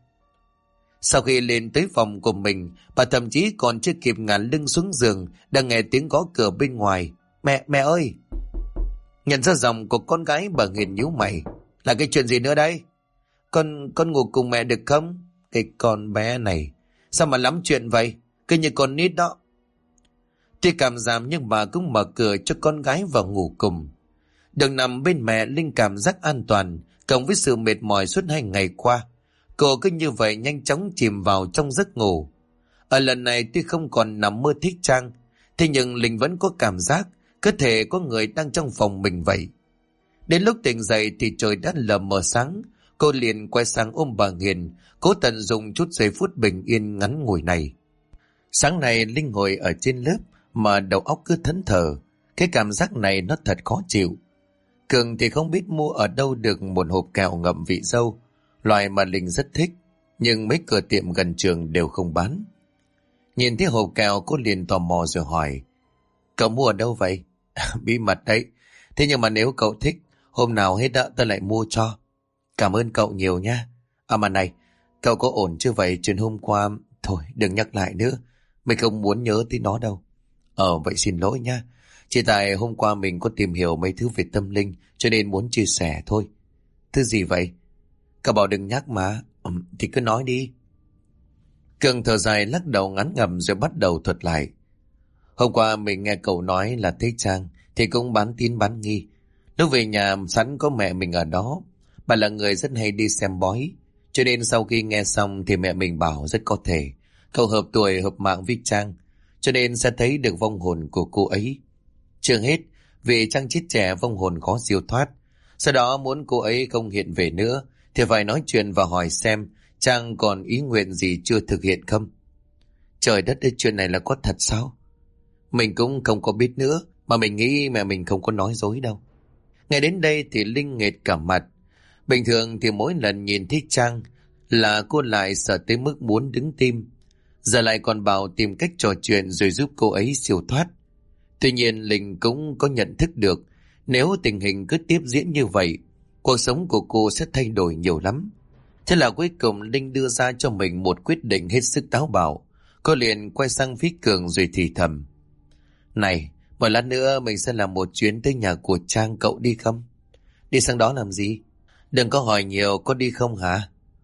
Sau khi lên tới phòng của mình, bà thậm chí còn chưa kịp ngả lưng xuống giường, đang nghe tiếng gõ cửa bên ngoài. Mẹ ơi! Nhận ra giọng của con gái, bà Hiền nhíu mày: Là cái chuyện gì nữa đây? Con ngủ cùng mẹ được không? Cái con bé này, sao mà lắm chuyện vậy? Cứ như con nít đó. Tuy cảm giảm nhưng bà cũng mở cửa cho con gái vào ngủ cùng. Được nằm bên mẹ, Linh cảm giác an toàn, cộng với sự mệt mỏi suốt 2 ngày qua. Cô cứ như vậy nhanh chóng chìm vào trong giấc ngủ. Ở lần này tuy không còn nằm mơ thích Trang, thế nhưng Linh vẫn có cảm giác cơ thể có người đang trong phòng mình vậy. Đến lúc tỉnh dậy thì trời đã lờ mờ sáng. Cô liền quay sang ôm bà Hiền, cố tận dụng chút giây phút bình yên ngắn ngủi này. Sáng nay Linh ngồi ở trên lớp mà đầu óc cứ thẫn thờ. Cái cảm giác này nó thật khó chịu. Cường thì không biết mua ở đâu được một hộp kẹo ngậm vị dâu, loại mà Linh rất thích, nhưng mấy cửa tiệm gần trường đều không bán. Nhìn thấy hộp kẹo, cô liền tò mò rồi hỏi: Cậu mua ở đâu vậy? Bí mật đấy. Thế nhưng mà nếu cậu thích, hôm nào hết đã ta lại mua cho. Cảm ơn cậu nhiều nha. À mà này, cậu có ổn chưa vậy? Chuyện hôm qua, thôi đừng nhắc lại nữa. Mình không muốn nhớ tới nó đâu. Vậy xin lỗi nha. Chỉ tại hôm qua mình có tìm hiểu mấy thứ về tâm linh, cho nên muốn chia sẻ thôi. Thứ gì vậy? Cậu bảo đừng nhắc mà. Thì cứ nói đi. Cường thở dài lắc đầu ngắn ngầm rồi bắt đầu thuật lại. Hôm qua mình nghe cậu nói là thấy Trang thì cũng bán tín bán nghi. Lúc về nhà sẵn có mẹ mình ở đó. Bà là người rất hay đi xem bói. Cho nên sau khi nghe xong thì mẹ mình bảo rất có thể cậu hợp tuổi hợp mạng với Trang, cho nên sẽ thấy được vong hồn của cô ấy. Chưa hết, vì Trang chết trẻ vong hồn khó siêu thoát. Sau đó muốn cô ấy không hiện về nữa thì phải nói chuyện và hỏi xem Trang còn ý nguyện gì chưa thực hiện không. Trời đất ơi, chuyện này là có thật sao? Mình cũng không có biết nữa, mà mình nghĩ mẹ mình không có nói dối đâu. Ngay đến đây thì Linh nghệt cả mặt. Bình thường thì mỗi lần nhìn thấy Trang là cô lại sợ tới mức muốn đứng tim. Giờ lại còn bảo tìm cách trò chuyện rồi giúp cô ấy siêu thoát. Tuy nhiên Linh cũng có nhận thức được nếu tình hình cứ tiếp diễn như vậy, cuộc sống của cô sẽ thay đổi nhiều lắm. Thế là cuối cùng Linh đưa ra cho mình một quyết định hết sức táo bạo. Cô liền quay sang phía Cường rồi thì thầm: Này, một lát nữa mình sẽ làm một chuyến tới nhà của Trang, cậu đi không? Đi sang đó làm gì? Đừng có hỏi nhiều, có đi không hả?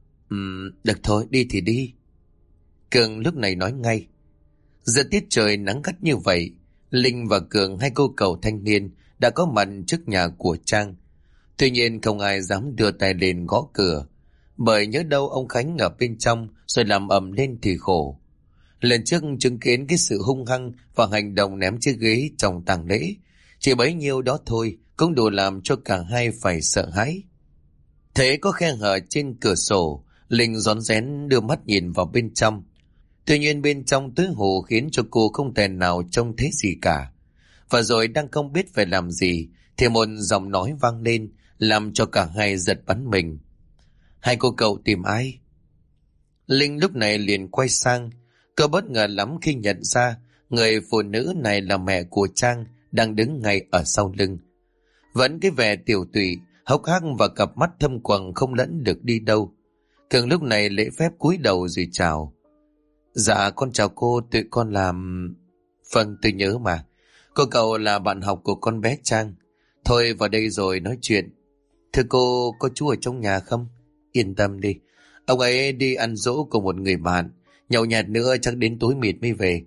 Được thôi, đi thì đi. Cường lúc này nói ngay. Giữa tiết trời nắng gắt như vậy, Linh và Cường, hai cô cậu thanh niên, đã có mặt trước nhà của Trang. Tuy nhiên không ai dám đưa tay lên gõ cửa, bởi nhớ đâu ông Khánh ở bên trong rồi làm ầm lên thì khổ. Lần trước chứng kiến cái sự hung hăng và hành động ném chiếc ghế trong tang lễ, chỉ bấy nhiêu đó thôi cũng đủ làm cho cả hai phải sợ hãi. Thế có khe hở trên cửa sổ, Linh rón rén đưa mắt nhìn vào bên trong. Tuy nhiên bên trong tối hù khiến cho cô không thể nào trông thấy gì cả. Và rồi đang không biết phải làm gì thì một giọng nói vang lên, làm cho cả hai giật bắn mình. Hai cô cậu tìm ai? Linh lúc này liền quay sang. Cô bất ngờ lắm khi nhận ra người phụ nữ này là mẹ của Trang, đang đứng ngay ở sau lưng. Vẫn cái vẻ tiểu tụy, hốc hác và cặp mắt thâm quầng không lẫn được đi đâu. Cường lúc này lễ phép cúi đầu rồi chào. Dạ con chào cô, tụi con làm... Vâng, tôi nhớ mà. Cô cậu là bạn học của con bé Trang. Thôi vào đây rồi nói chuyện. Thưa cô, có chú ở trong nhà không? Yên tâm đi, ông ấy đi ăn dỗ của một người bạn, nhậu nhạt nữa chắc đến tối mịt mới về.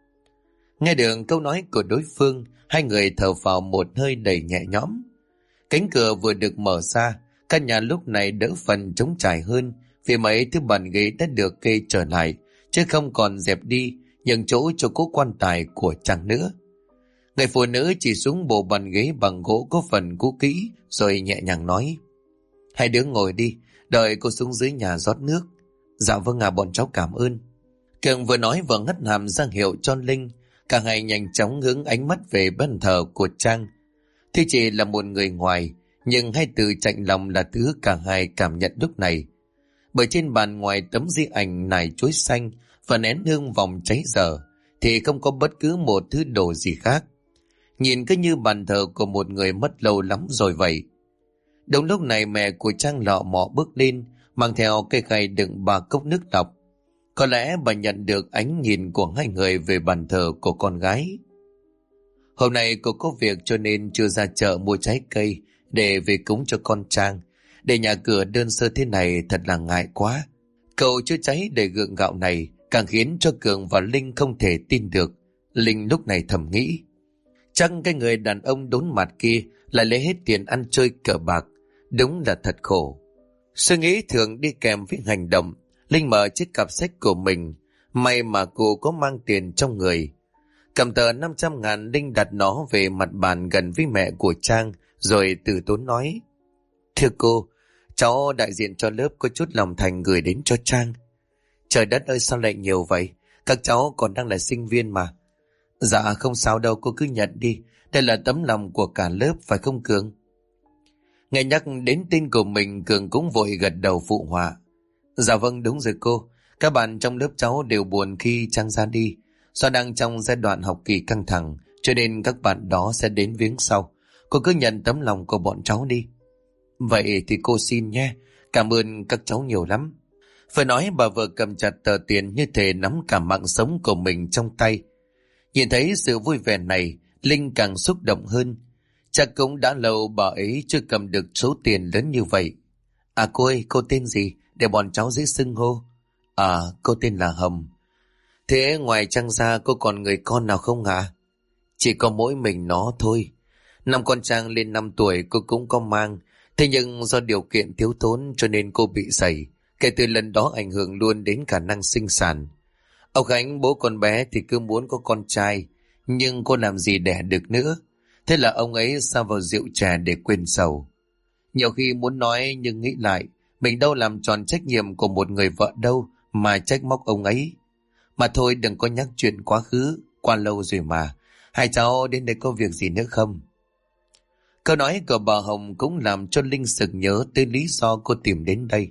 Nghe được câu nói của đối phương, hai người thở phào một hơi đầy nhẹ nhõm. Cánh cửa vừa được mở ra, căn nhà lúc này đỡ phần trống trải hơn, vì mấy thứ bàn ghế đã được kê trở lại, chứ không còn dẹp đi nhường chỗ cho cố quan tài của Trang nữa. Người phụ nữ chỉ xuống bộ bàn ghế bằng gỗ có phần cũ kỹ rồi nhẹ nhàng nói: Hai đứa ngồi đi, đợi cô xuống dưới nhà rót nước. Dạ vâng ạ, bọn cháu cảm ơn. Cường vừa nói vừa ngắt hàm ra hiệu cho Linh. Cả hai nhanh chóng hướng ánh mắt về bàn thờ của Trang. Thì chỉ là một người ngoài, Nhưng hai từ chạnh lòng là thứ cả hai cảm nhận lúc này. Bởi trên bàn ngoài tấm di ảnh nải chuối xanh và nén hương vòng cháy dở thì không có bất cứ một thứ đồ gì khác. Nhìn cứ như bàn thờ của một người mất lâu lắm rồi vậy. Đúng lúc này mẹ của Trang lọ mọ bước lên, mang theo cây khay đựng 3 cốc nước lọc. Có lẽ bà nhận được ánh nhìn của hai người về bàn thờ của con gái. Hôm nay cô có việc cho nên chưa ra chợ mua trái cây để về cúng cho con Trang. Để nhà cửa đơn sơ thế này thật là ngại quá. Cậu chữa cháy để gượng gạo này càng khiến cho Cường và Linh không thể tin được. Linh lúc này thầm nghĩ, chắc cái người đàn ông đốn mặt kia lại lấy hết tiền ăn chơi cờ bạc. Đúng là thật khổ. Suy nghĩ thường đi kèm với hành động. Linh mở chiếc cặp sách của mình. May mà cô có mang tiền trong người. Cầm tờ 500.000, Linh đặt nó về mặt bàn gần với mẹ của Trang, rồi từ tốn nói, thưa cô, cháu đại diện cho lớp có chút lòng thành gửi đến cho Trang. Trời đất ơi, sao lại nhiều vậy? Các cháu còn đang là sinh viên mà. Dạ không sao đâu, cô cứ nhận đi. Đây là tấm lòng của cả lớp, phải không Cường? Nghe nhắc đến tên của mình, Cường cũng vội gật đầu phụ họa. Dạ vâng, đúng rồi cô. Các bạn trong lớp cháu đều buồn khi Trang ra đi. Do đang trong giai đoạn học kỳ căng thẳng, cho nên các bạn đó sẽ đến viếng sau. Cô cứ nhận tấm lòng của bọn cháu đi. Vậy thì cô xin nhé. Cảm ơn các cháu nhiều lắm. Phải nói bà vợ cầm chặt tờ tiền như thể nắm cả mạng sống của mình trong tay. Nhìn thấy sự vui vẻ này, Linh càng xúc động hơn. Chắc cũng đã lâu bà ấy chưa cầm được số tiền lớn như vậy. À cô ơi, cô tên gì? Để bọn cháu dễ xưng hô. À, cô tên là Hồng. Thế ngoài Trang ra cô còn người con nào không hả? Chỉ có mỗi mình nó thôi. Năm con Trang lên 5 tuổi cô cũng có mang. Thế nhưng do điều kiện thiếu thốn cho nên cô bị sẩy. Kể từ lần đó ảnh hưởng luôn đến khả năng sinh sản. Ông Khánh bố con bé thì cứ muốn có con trai, nhưng cô làm gì đẻ được nữa. Thế là ông ấy sa vào rượu chè để quên sầu. Nhiều khi muốn nói nhưng nghĩ lại, mình đâu làm tròn trách nhiệm của một người vợ đâu mà trách móc ông ấy. Mà thôi đừng có nhắc chuyện quá khứ, qua lâu rồi mà. Hai cháu đến đây có việc gì nữa không? Câu nói của bà Hồng cũng làm cho Linh sực nhớ tới lý do cô tìm đến đây.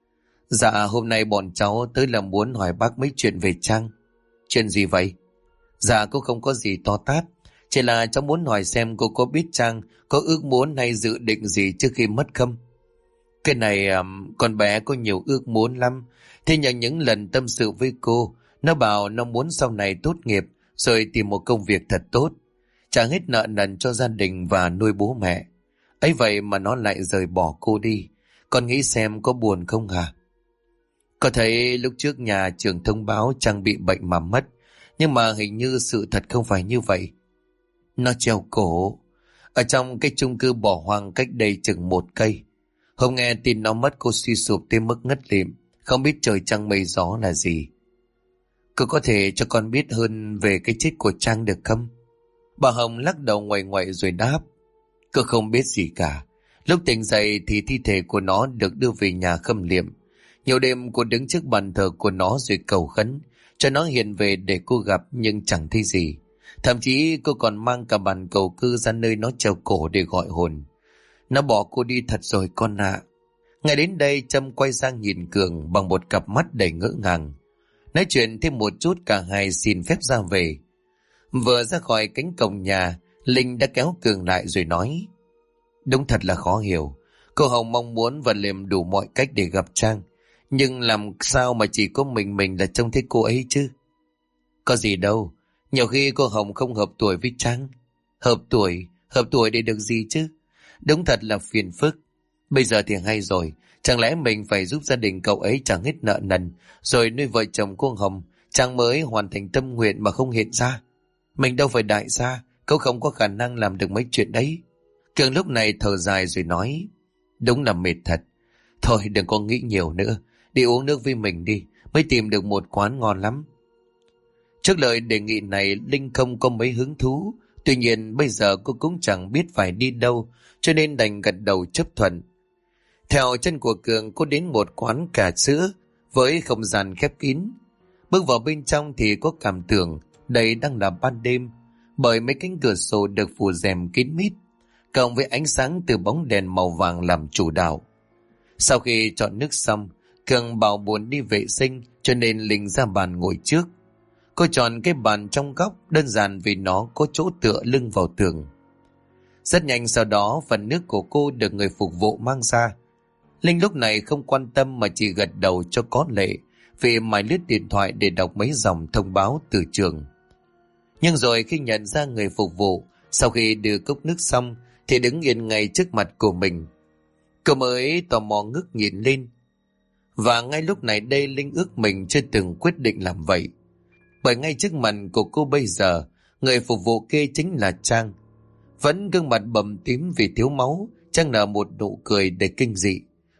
Dạ hôm nay bọn cháu tới là muốn hỏi bác mấy chuyện về Trang. Chuyện gì vậy? Dạ cô không có gì to tát. Chỉ là cháu muốn hỏi xem cô có biết Trang có ước muốn hay dự định gì trước khi mất không? Cái này con bé có nhiều ước muốn lắm. Thế nhưng những lần tâm sự với cô, nó bảo nó muốn sau này tốt nghiệp rồi tìm một công việc thật tốt, trả hết nợ nần cho gia đình và nuôi bố mẹ. Ấy vậy mà nó lại rời bỏ cô đi. Con nghĩ xem có buồn không hả? Có thấy lúc trước nhà trường thông báo Trang bị bệnh mà mất, nhưng mà hình như sự thật không phải như vậy. Nó treo cổ ở trong cái chung cư bỏ hoang cách đây chừng 1 cây. Hôm nghe tin nó mất cô suy sụp tới mức ngất lịm, không biết trời trăng mây gió là gì. Cô có thể cho con biết hơn về cái chết của Trang được không? Bà Hồng lắc đầu ngoại ngoại rồi đáp. Cô không biết gì cả. Lúc tỉnh dậy thì thi thể của nó được đưa về nhà khâm liệm. Nhiều đêm cô đứng trước bàn thờ của nó rồi cầu khấn cho nó hiện về để cô gặp, nhưng chẳng thấy gì. Thậm chí cô còn mang cả bàn cầu cư ra nơi nó treo cổ để gọi hồn. Nó bỏ cô đi thật rồi con ạ. Ngay đến đây Trâm quay sang nhìn Cường bằng một cặp mắt đầy ngỡ ngàng. Nói chuyện thêm một chút cả hai xin phép ra về. Vừa ra khỏi cánh cổng nhà, Linh đã kéo Cường lại rồi nói. Đúng thật là khó hiểu. Cô Hồng mong muốn và liềm đủ mọi cách để gặp Trang. Nhưng làm sao mà chỉ có mình là trông thấy cô ấy chứ? Có gì đâu. Nhiều khi cô Hồng không hợp tuổi với Trang. Hợp tuổi để được gì chứ? Đúng thật là phiền phức. Bây giờ thì hay rồi. Chẳng lẽ mình phải giúp gia đình cậu ấy trả hết nợ nần, rồi nuôi vợ chồng cô Hồng, Trang mới hoàn thành tâm nguyện mà không hiện ra. Mình đâu phải đại gia, cậu không có khả năng làm được mấy chuyện đấy. Cường lúc này thở dài rồi nói. Đúng là mệt thật. Thôi đừng có nghĩ nhiều nữa. Đi uống nước với mình đi. Mới tìm được một quán ngon lắm. Trước lời đề nghị này, Linh không có mấy hứng thú. Tuy nhiên bây giờ cô cũng chẳng biết phải đi đâu, cho nên đành gật đầu chấp thuận. Theo chân của Cường, cô đến một quán trà sữa với không gian khép kín. Bước vào bên trong thì có cảm tưởng đây đang là ban đêm, bởi mấy cánh cửa sổ được phủ rèm kín mít. cộng với ánh sáng từ bóng đèn màu vàng làm chủ đạo. Sau khi chọn nước xong, Cường bảo buồn đi vệ sinh cho nên Linh ra bàn ngồi trước. Cô chọn cái bàn trong góc đơn giản vì nó có chỗ tựa lưng vào tường. Rất nhanh sau đó phần nước của cô được người phục vụ mang ra. Linh lúc này không quan tâm mà chỉ gật đầu cho có lệ vì mải lướt điện thoại để đọc mấy dòng thông báo từ trường. Nhưng rồi khi nhận ra người phục vụ sau khi đưa cốc nước xong thì đứng yên ngay trước mặt của mình. Cô mới tò mò ngước nhìn lên. Và ngay lúc này đây Linh ước mình chưa từng quyết định làm vậy. Bởi ngay trước mặt của cô bây giờ, người phục vụ kia chính là Trang. Vẫn gương mặt bầm tím vì thiếu máu, Trang nở một nụ cười đầy kinh dị.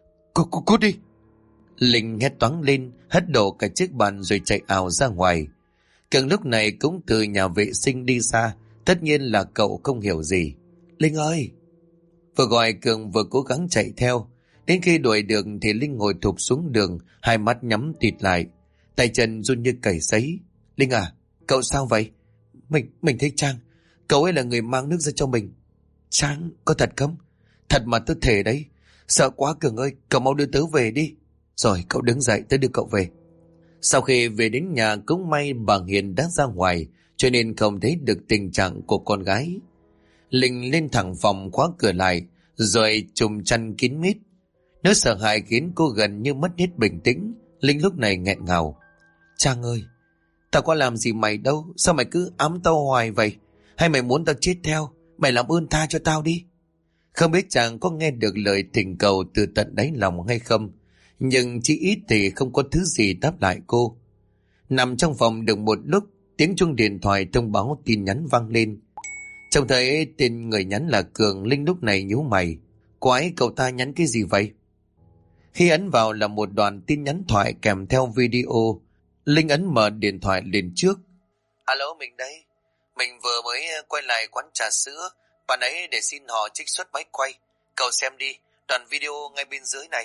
Cô đi! Linh hét toáng lên, hất đổ cả chiếc bàn rồi chạy ào ra ngoài. Cường lúc này cũng từ nhà vệ sinh đi xa, tất nhiên là cậu không hiểu gì. Linh ơi! Vừa gọi Cường vừa cố gắng chạy theo. Đến khi đuổi được thì Linh ngồi thụp xuống đường, hai mắt nhắm tịt lại, tay chân run như cầy sấy. Linh à, cậu sao vậy? Mình thấy Trang, cậu ấy là người mang nước ra cho mình. Trang, có thật không? Thật mà tôi thề đấy. Sợ quá Cường ơi, cậu mau đưa tớ về đi. Rồi cậu đứng dậy, tớ đưa cậu về. Sau khi về đến nhà cũng may bà Hiền đã ra ngoài, cho nên không thấy được tình trạng của con gái. Linh lên thẳng phòng khóa cửa lại, rồi trùm chăn kín mít. Nỗi sợ hãi khiến cô gần như mất hết bình tĩnh. Linh lúc này nghẹn ngào. Trang ơi, tao có làm gì mày đâu, sao mày cứ ám tao hoài vậy? Hay mày muốn tao chết theo? Mày làm ơn tha cho tao đi. Không biết Trang có nghe được lời thỉnh cầu từ tận đáy lòng hay không, nhưng chỉ ít thì không có thứ gì đáp lại cô. Nằm trong phòng được một lúc, tiếng chuông điện thoại thông báo tin nhắn vang lên. Trông thấy tên người nhắn là Cường, Linh lúc này nhíu mày. Quái, cậu ta nhắn cái gì vậy? Khi ấn vào là một đoạn tin nhắn thoại kèm theo video. Linh ấn mở điện thoại lên trước. Alo, mình đây. Mình vừa mới quay lại quán trà sữa, bạn ấy để xin họ trích xuất máy quay. Cậu xem đi, đoạn video ngay bên dưới này.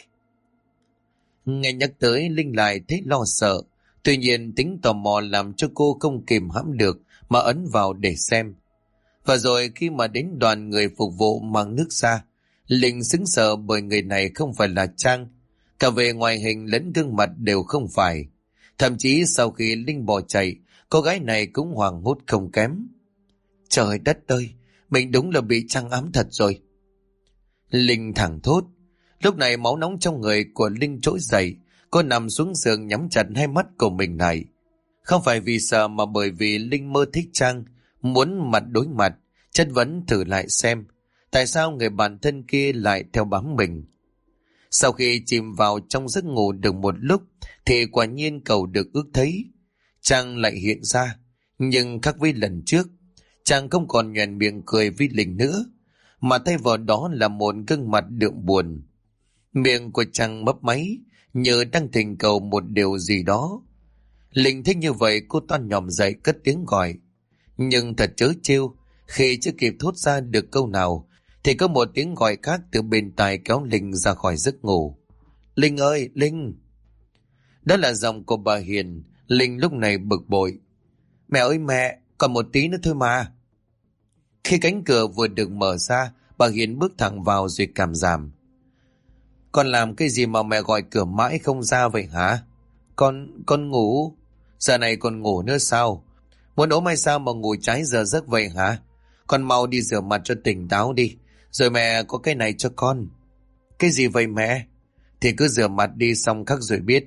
Nghe nhắc tới Linh lại thấy lo sợ. Tuy nhiên tính tò mò làm cho cô không kìm hãm được mà ấn vào để xem. Và rồi khi mà đến đoàn người phục vụ mang nước ra, Linh sững sờ bởi người này không phải là Trang. Cả về ngoại hình lẫn gương mặt đều không phải. Thậm chí sau khi Linh bỏ chạy, cô gái này cũng hoảng hốt không kém. Trời đất ơi, mình đúng là bị Trang ám thật rồi. Linh thẳng thốt. Lúc này máu nóng trong người của Linh trỗi dậy. Cô nằm xuống giường nhắm chặt hai mắt của mình lại. Không phải vì sợ mà bởi vì Linh mơ thích Trang, muốn mặt đối mặt, chất vấn thử lại xem tại sao người bạn thân kia lại theo bám mình. Sau khi chìm vào trong giấc ngủ được một lúc thì quả nhiên cậu được ước thấy. Trang lại hiện ra, nhưng khác với lần trước, Trang không còn nhoẻn miệng cười với Linh nữa, mà thay vào đó là một gương mặt đượm buồn. Miệng của Trang mấp máy, như đang thỉnh cầu một điều gì đó. Linh thích như vậy, cô toan nhòm dậy cất tiếng gọi. Nhưng thật trớ trêu, khi chưa kịp thốt ra được câu nào thì có một tiếng gọi khác từ bên tai kéo Linh ra khỏi giấc ngủ. Linh ơi, Linh! Đó là giọng của bà Hiền. Linh lúc này bực bội. Mẹ ơi mẹ, còn một tí nữa thôi mà. Khi cánh cửa vừa được mở ra, bà Hiền bước thẳng vào rồi cảm giảm. Con làm cái gì mà mẹ gọi cửa mãi không ra vậy hả? Con ngủ. Giờ này còn ngủ nữa sao? Muốn ốm hay sao mà ngủ trái giờ giấc vậy hả? Con mau đi rửa mặt cho tỉnh táo đi, rồi mẹ có cái này cho con. Cái gì vậy mẹ? Thì cứ rửa mặt đi xong khắc rồi biết.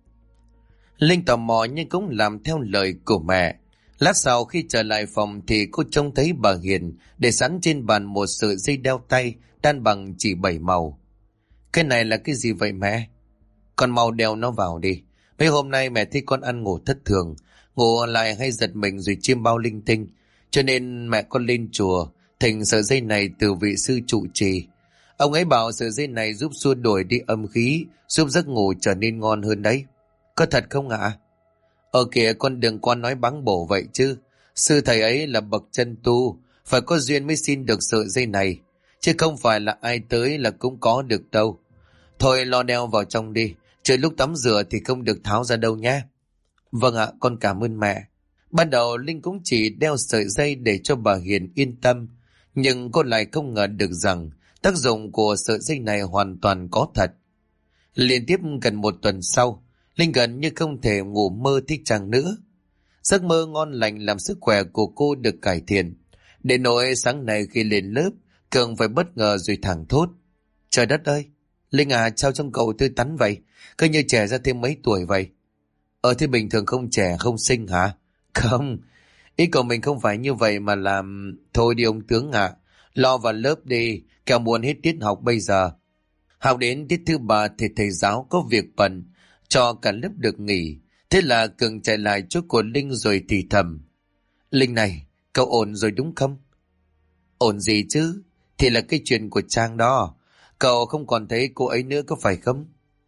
Linh tò mò nhưng cũng làm theo lời của mẹ. Lát sau khi trở lại phòng thì cô trông thấy bà Hiền để sẵn trên bàn một sợi dây đeo tay đan bằng chỉ 7 màu. Cái này là cái gì vậy mẹ? Con mau đeo nó vào đi. Mấy hôm nay mẹ thấy con ăn ngủ thất thường, ngủ lại hay giật mình rồi chiêm bao linh tinh, cho nên mẹ con lên chùa thỉnh sợi dây này từ vị sư trụ trì. Ông ấy bảo sợi dây này giúp xua đuổi đi âm khí, giúp giấc ngủ trở nên ngon hơn đấy. Có thật không ạ? Kìa, con đừng con nói báng bổ vậy chứ. Sư thầy ấy là bậc chân tu, phải có duyên mới xin được sợi dây này, chứ không phải là ai tới là cũng có được đâu. Thôi lo đeo vào trong đi, chờ lúc tắm rửa thì không được tháo ra đâu nhé. Vâng ạ, con cảm ơn mẹ. Ban đầu Linh cũng chỉ đeo sợi dây để cho bà Hiền yên tâm, Nhưng cô lại không ngờ được rằng tác dụng của sợi dây này hoàn toàn có thật. Liên tiếp gần một tuần sau, Linh gần như không thể ngủ mơ thích Trang nữa. Giấc mơ ngon lành làm sức khỏe của cô được cải thiện. Đến nỗi sáng nay khi lên lớp, Cường phải bất ngờ rồi thẳng thốt: Trời đất ơi, Linh à, sao trông cậu tươi tắn vậy? Cứ như trẻ ra thêm mấy tuổi vậy. Thế bình thường không trẻ không xinh hả? Không, ý cậu mình không phải như vậy mà làm... Thôi đi ông tướng ạ, lo vào lớp đi, kẻo muộn hết tiết học bây giờ. Học đến tiết thứ 3 thì thầy giáo có việc bận, cho cả lớp được nghỉ. Thế là Cường chạy lại chỗ của Linh rồi thì thầm: Linh này, cậu ổn rồi đúng không? Ổn gì chứ? Thì là cái chuyện của Trang đó. Cậu không còn thấy cô ấy nữa có phải không?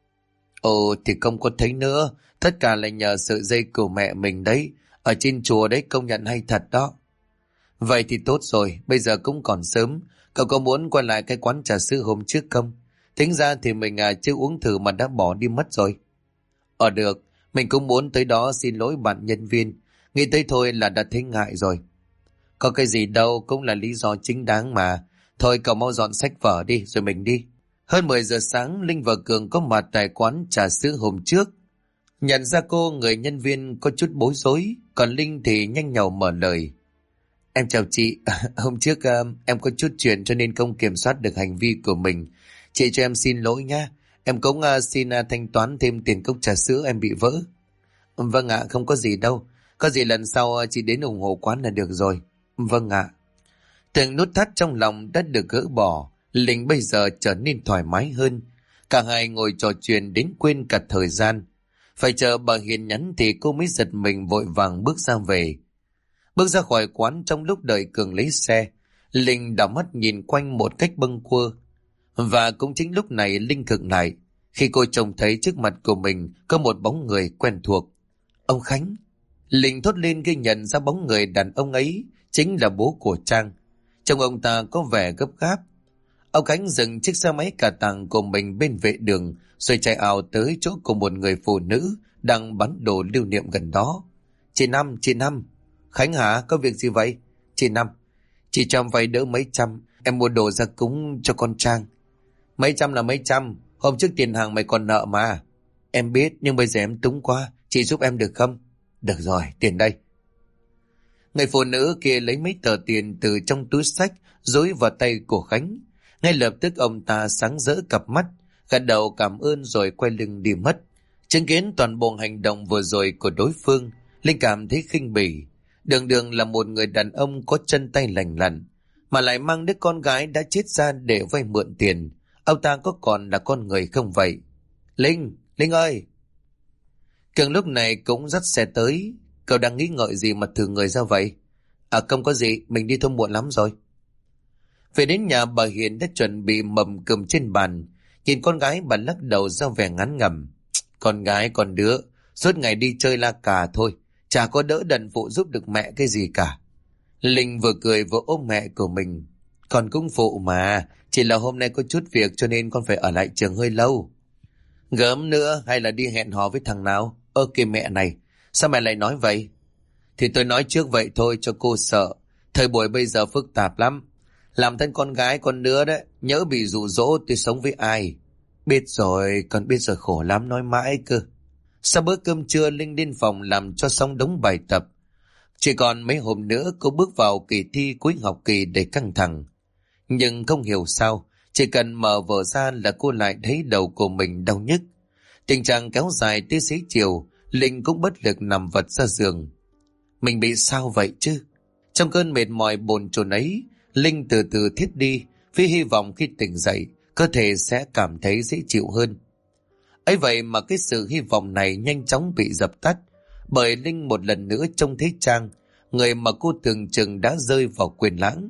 Ồ thì không có thấy nữa. Tất cả là nhờ sợi dây của mẹ mình đấy. Ở trên chùa đấy, công nhận hay thật đó. Vậy thì tốt rồi, bây giờ cũng còn sớm. Cậu có muốn quay lại cái quán trà sữa hôm trước không? Tính ra thì mình chưa uống thử mà đã bỏ đi mất rồi. Được, mình cũng muốn tới đó xin lỗi bạn nhân viên. Nghĩ tới thôi là đã thấy ngại rồi. Có cái gì đâu, cũng là lý do chính đáng mà. Thôi cậu mau dọn sách vở đi rồi mình đi. Hơn 10 giờ sáng, Linh và Cường có mặt tại quán trà sữa hôm trước. Nhận ra cô, người nhân viên có chút bối rối, còn Linh thì nhanh nhảu mở lời. Em chào chị, hôm trước em có chút chuyện cho nên không kiểm soát được hành vi của mình. Chị cho em xin lỗi nha. Em cũng xin thanh toán thêm tiền cốc trà sữa em bị vỡ. Vâng ạ, không có gì đâu. Có gì lần sau chị đến ủng hộ quán là được rồi. Vâng ạ. Từng nút thắt trong lòng đã được gỡ bỏ, Linh bây giờ trở nên thoải mái hơn. Cả hai ngồi trò chuyện đến quên cả thời gian. Phải chờ bà Hiền nhắn thì cô mới giật mình vội vàng bước ra về. Bước ra khỏi quán trong lúc đợi Cường lấy xe, Linh đảo mắt nhìn quanh một cách bâng quơ. Và cũng chính lúc này Linh khựng lại, khi cô trông thấy trước mặt của mình có một bóng người quen thuộc. Ông Khánh! Linh thốt lên khi nhận ra bóng người đàn ông ấy chính là bố của Trang. Trông ông ta có vẻ gấp gáp. Ông Khánh dừng chiếc xe máy cà tàng của mình bên vệ đường rồi chạy ào tới chỗ của một người phụ nữ đang bán đồ lưu niệm gần đó. Chị Năm. Khánh hả? Có việc gì vậy? Chị Năm, chị cho em vay đỡ mấy trăm, em mua đồ ra cúng cho con Trang. Mấy trăm là mấy trăm, hôm trước tiền hàng mày còn nợ mà. Em biết, nhưng bây giờ em túng quá, chị giúp em được không? Được rồi, tiền đây. Người phụ nữ kia lấy mấy tờ tiền từ trong túi xách dối vào tay của Khánh. Ngay lập tức ông ta sáng rỡ cặp mắt, gật đầu cảm ơn rồi quay lưng đi mất. Chứng kiến toàn bộ hành động vừa rồi của đối phương, Linh cảm thấy khinh bỉ. Đường đường là một người đàn ông có chân tay lành lặn, mà lại mang đứa con gái đã chết ra để vay mượn tiền. Ông ta có còn là con người không vậy? Linh ơi! Cường lúc này cũng dắt xe tới. Cậu đang nghĩ ngợi gì mà thử người ra vậy? Không có gì, mình đi thôi, muộn lắm rồi. Về đến nhà, bà Hiền đã chuẩn bị mầm cơm trên bàn. Nhìn con gái, bà lắc đầu ra vẻ ngán ngẩm. Con gái con đứa suốt ngày đi chơi la cà thôi, chả có đỡ đần phụ giúp được mẹ cái gì cả. Linh vừa cười vừa ôm mẹ của mình. Con cũng phụ mà, chỉ là hôm nay có chút việc cho nên con phải ở lại trường hơi lâu. Gớm nữa, hay là đi hẹn hò với thằng nào? Kìa mẹ này, sao mẹ lại nói vậy? Thì tôi nói trước vậy thôi cho cô sợ. Thời buổi bây giờ phức tạp lắm. Làm thân con gái con đứa đấy, nhỡ bị dụ dỗ tôi sống với ai? Biết rồi, con biết rồi, khổ lắm nói mãi cơ. Sau bữa cơm trưa, Linh lên phòng làm cho xong đống bài tập. Chỉ còn mấy hôm nữa cô bước vào kỳ thi cuối học kỳ đầy căng thẳng. Nhưng không hiểu sao, chỉ cần mở vở ra là cô lại thấy đầu của mình đau nhức. Tình trạng kéo dài tới xế chiều, Linh cũng bất lực nằm vật ra giường. Mình bị sao vậy chứ? Trong cơn mệt mỏi bồn chồn ấy, Linh từ từ thiếp đi, với hy vọng khi tỉnh dậy, cơ thể sẽ cảm thấy dễ chịu hơn. Ấy vậy mà cái sự hy vọng này nhanh chóng bị dập tắt, bởi Linh một lần nữa trông thấy Trang, người mà cô tưởng chừng đã rơi vào quên lãng.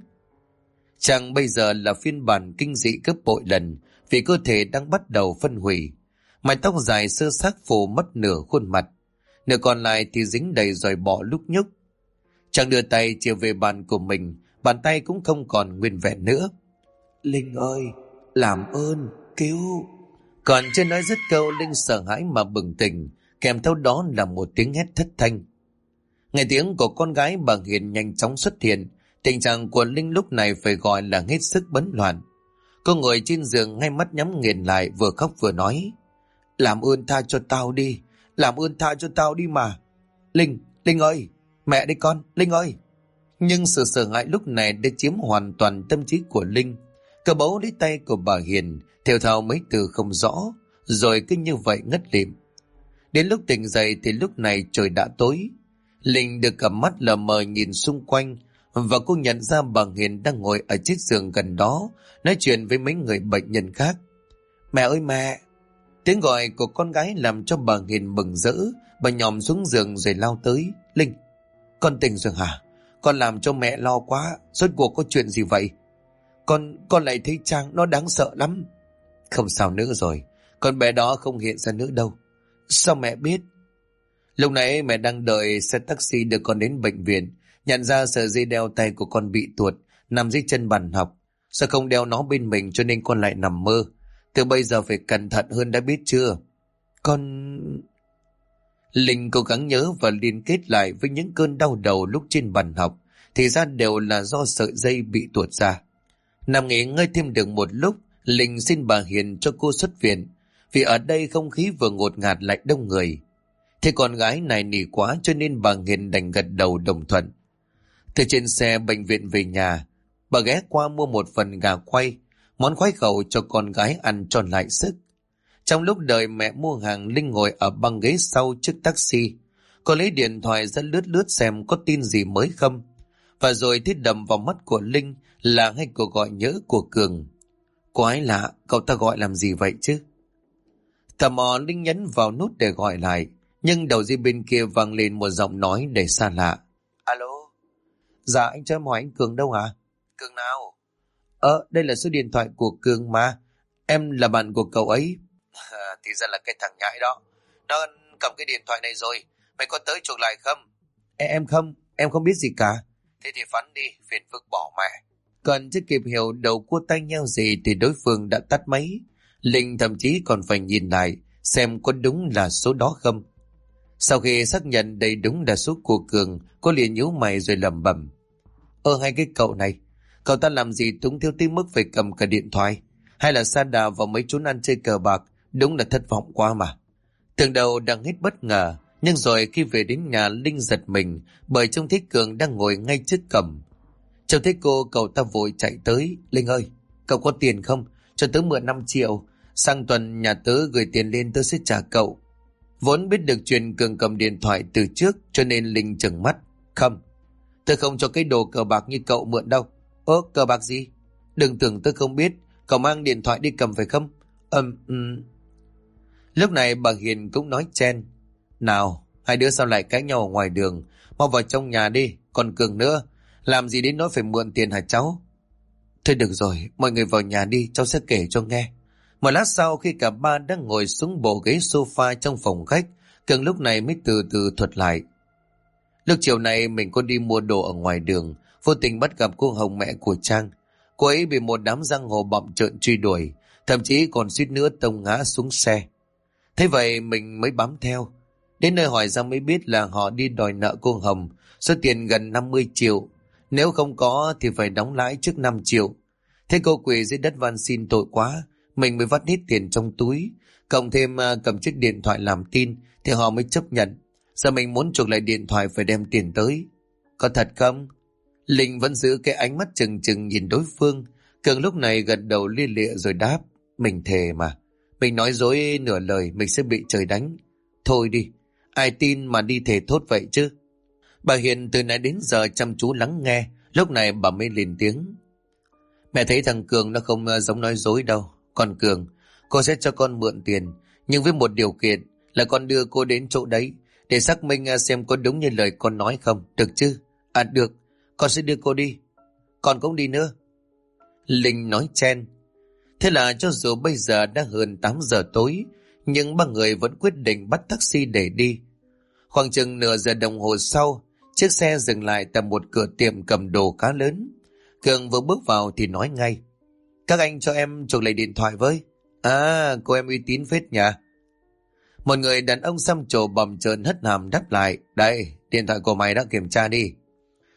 Trang bây giờ là phiên bản kinh dị gấp bội lần, vì cơ thể đang bắt đầu phân hủy. Mái tóc dài sơ xác phủ mất nửa khuôn mặt, nửa còn lại thì dính đầy rồi bỏ lúc nhúc. Trang đưa tay chìa về bàn của mình, bàn tay cũng không còn nguyên vẹn nữa. Linh ơi, làm ơn, cứu. Còn chưa nói dứt câu, Linh sợ hãi mà bừng tỉnh, kèm theo đó là một tiếng hét thất thanh. Nghe tiếng của con gái, bà Hiền nhanh chóng xuất hiện, Tình trạng của Linh lúc này phải gọi là hết sức bấn loạn. Cô ngồi trên giường ngay mắt nhắm nghiền lại, vừa khóc vừa nói: làm ơn tha cho tao đi, làm ơn tha cho tao đi mà. Linh ơi, mẹ đi con, Linh ơi. Nhưng sự sợ hãi lúc này đã chiếm hoàn toàn tâm trí của Linh. Cậu bấu lấy tay của bà Hiền, thều thào mấy từ không rõ, rồi cứ như vậy ngất lịm. Đến lúc tỉnh dậy thì lúc này trời đã tối. Linh được cặp mắt lờ mờ nhìn xung quanh, và cô nhận ra bà Hiền đang ngồi ở chiếc giường gần đó, nói chuyện với mấy người bệnh nhân khác. Mẹ ơi mẹ! Tiếng gọi của con gái làm cho bà Hiền mừng rỡ. Bà nhòm xuống giường rồi lao tới. Linh, con tỉnh rồi hả? Con làm cho mẹ lo quá. Rốt cuộc có chuyện gì vậy? Con lại thấy Trang nó đáng sợ lắm. Không sao nữa rồi, con bé đó không hiện ra nữa đâu. Sao mẹ biết? Lúc nãy mẹ đang đợi xe taxi đưa con đến bệnh viện, nhận ra sợi dây đeo tay của con bị tuột, nằm dưới chân bàn học. Sao không đeo nó bên mình, cho nên con lại nằm mơ. Từ bây giờ phải cẩn thận hơn, đã biết chưa? Con... Linh cố gắng nhớ và liên kết lại với những cơn đau đầu lúc trên bàn học, thì ra đều là do sợi dây bị tuột ra. Nằm nghỉ ngơi thêm được một lúc, Linh xin bà Hiền cho cô xuất viện, vì ở đây không khí vừa ngột ngạt lại đông người. Thế con gái này nỉ quá, cho nên bà Hiền đành gật đầu đồng thuận. Từ trên xe bệnh viện về nhà, bà ghé qua mua một phần gà quay, món khoái khẩu cho con gái ăn cho lại sức. Trong lúc đợi mẹ mua hàng, Linh ngồi ở băng ghế sau chiếc taxi. Cô lấy điện thoại ra lướt lướt xem có tin gì mới không. Và rồi thấy đầm vào mắt của Linh là ngay cuộc gọi nhớ của Cường. Quái lạ, cậu ta gọi làm gì vậy chứ? Tò mò Linh nhấn vào nút để gọi lại, nhưng đầu dây bên kia vang lên một giọng nói đầy xa lạ. Alo? Dạ, anh cho em hỏi anh Cường đâu hả? Cường nào? Đây là số điện thoại của Cường mà. Em là bạn của cậu ấy. Thì ra là cái thằng nhãi đó. Nó cầm cái điện thoại này rồi. Mày có tới chuộc lại không? Em không biết gì cả. Thế thì phắn đi, phiền phức bỏ mẹ. Còn chưa kịp hiểu đầu cua tay nhau gì thì đối phương đã tắt máy. Linh thậm chí còn phải nhìn lại xem có đúng là số đó không. Sau khi xác nhận đây đúng là số của Cường, cô liền nhíu mày rồi lẩm bẩm. Hay cái cậu này, cậu ta làm gì túng thiếu tới mức phải cầm cả điện thoại? Hay là sa đà vào mấy chốn ăn chơi cờ bạc? Đúng là thất vọng quá mà. Tưởng đầu đang hết bất ngờ, nhưng rồi khi về đến nhà Linh giật mình, bởi trông thấy Cường đang ngồi ngay trước cổng. Trông thấy cô, cậu ta vội chạy tới. Linh ơi, cậu có tiền không? Cho tớ mượn 5 triệu. Sang tuần nhà tớ gửi tiền lên, tớ sẽ trả cậu. Vốn biết được chuyện Cường cầm điện thoại từ trước, cho nên Linh trừng mắt. Không, tớ không cho cái đồ cờ bạc như cậu mượn đâu. Cờ bạc gì? Đừng tưởng tớ không biết. Cậu mang điện thoại đi cầm phải không? Lúc này bà Hiền cũng nói chen. Nào, hai đứa sao lại cãi nhau ở ngoài đường? Mau vào trong nhà đi. Còn Cường nữa, làm gì đến nỗi phải mượn tiền hả cháu? Thôi được rồi, mọi người vào nhà đi, cháu sẽ kể cho nghe. Một lát sau, khi cả ba đang ngồi xuống bộ ghế sofa trong phòng khách, Cường lúc này mới từ từ thuật lại. Lúc chiều nay mình có đi mua đồ ở ngoài đường, vô tình bắt gặp cô Hồng, mẹ của Trang. Cô ấy bị một đám giang hồ bặm trợn truy đuổi, thậm chí còn suýt nữa tông ngã xuống xe. Thế vậy mình mới bám theo. Đến nơi hỏi ra mới biết là họ đi đòi nợ cô Hồng số tiền gần 50 triệu. Nếu không có thì phải đóng lãi trước 5 triệu. Thế cô quỳ dưới đất van xin tội quá, mình mới vắt hết tiền trong túi, cộng thêm cầm chiếc điện thoại làm tin thì họ mới chấp nhận. Giờ mình muốn chuộc lại điện thoại phải đem tiền tới. Có thật không? Linh vẫn giữ cái ánh mắt chừng chừng nhìn đối phương. Cường lúc này gật đầu lia lịa rồi đáp. Mình thề mà. Mình nói dối nửa lời mình sẽ bị trời đánh. Thôi đi, ai tin mà đi thề thốt vậy chứ? Bà Hiền từ nãy đến giờ chăm chú lắng nghe. Lúc này bà mới lên tiếng. Mẹ thấy thằng Cường nó không giống nói dối đâu. Còn Cường, cô sẽ cho con mượn tiền, nhưng với một điều kiện là con đưa cô đến chỗ đấy để xác minh xem có đúng như lời con nói không, được chứ? Được, con sẽ đưa cô đi. Con cũng đi nữa. Linh nói chen. Thế là cho dù bây giờ đã hơn 8 giờ tối, nhưng ba người vẫn quyết định bắt taxi để đi. Khoảng chừng nửa giờ đồng hồ sau, chiếc xe dừng lại tại một cửa tiệm cầm đồ khá lớn. Cường vừa bước vào thì nói ngay. Các anh cho em chuộc lại điện thoại với. Cô em uy tín phết nhỉ. Một người đàn ông xăm trổ bầm trợn hất hàm đáp lại. Đây, điện thoại của mày đã kiểm tra đi.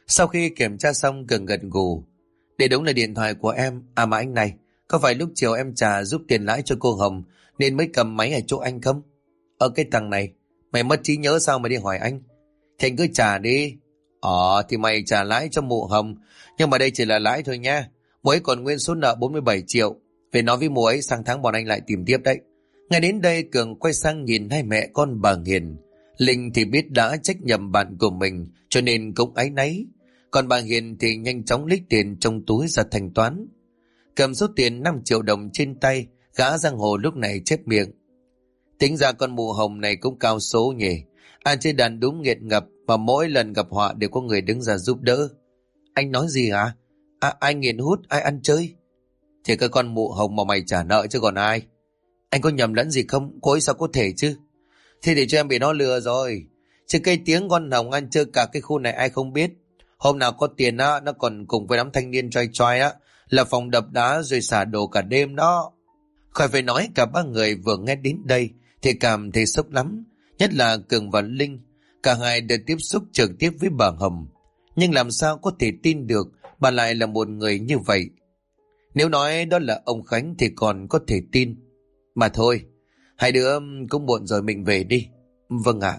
Sau khi kiểm tra xong Cường gật gù. Để đúng là điện thoại của em. À mà anh này, có phải lúc chiều em trả giúp tiền lãi cho cô Hồng nên mới cầm máy ở chỗ anh không? Cái thằng này, mày mất trí nhớ sao mà đi hỏi anh? Thì anh cứ trả đi. Thì mày trả lãi cho mụ Hồng, nhưng mà đây chỉ là lãi thôi nha. Mụ ấy còn nguyên số nợ 47 triệu. Về nói với mụ ấy sang tháng bọn anh lại tìm tiếp đấy. Ngay đến đây Cường quay sang nhìn hai mẹ con bà Hiền. Linh thì biết đã trách nhầm bạn của mình cho nên cũng áy náy. Còn bà Hiền thì nhanh chóng lấy tiền trong túi ra thanh toán. Cầm số tiền 5 triệu đồng trên tay, gã giang hồ lúc này chép miệng. Tính ra con mụ Hồng này cũng cao số nhỉ. Ăn chơi đàn đúng nghiện ngập mà mỗi lần gặp họa đều có người đứng ra giúp đỡ. Anh nói gì hả? Ai nghiện hút, ai ăn chơi? Thì cái con mụ Hồng mà mày trả nợ chứ còn ai. Anh có nhầm lẫn gì không? Cô ấy sao có thể chứ? Thế để cho em bị nó lừa rồi. Chứ cái tiếng con Hồng ăn chơi cả cái khu này ai không biết. Hôm nào có tiền á, nó còn cùng với đám thanh niên choi choi á, là phòng đập đá rồi xả đồ cả đêm đó. Khỏi phải nói, cả ba người vừa nghe đến đây thì cảm thấy sốc lắm. Nhất là Cường và Linh. Cả hai đã tiếp xúc trực tiếp với bà Hồng. Nhưng làm sao có thể tin được bà lại là một người như vậy? Nếu nói đó là ông Khánh thì còn có thể tin. Mà thôi, hai đứa cũng muộn rồi, mình về đi. Vâng ạ.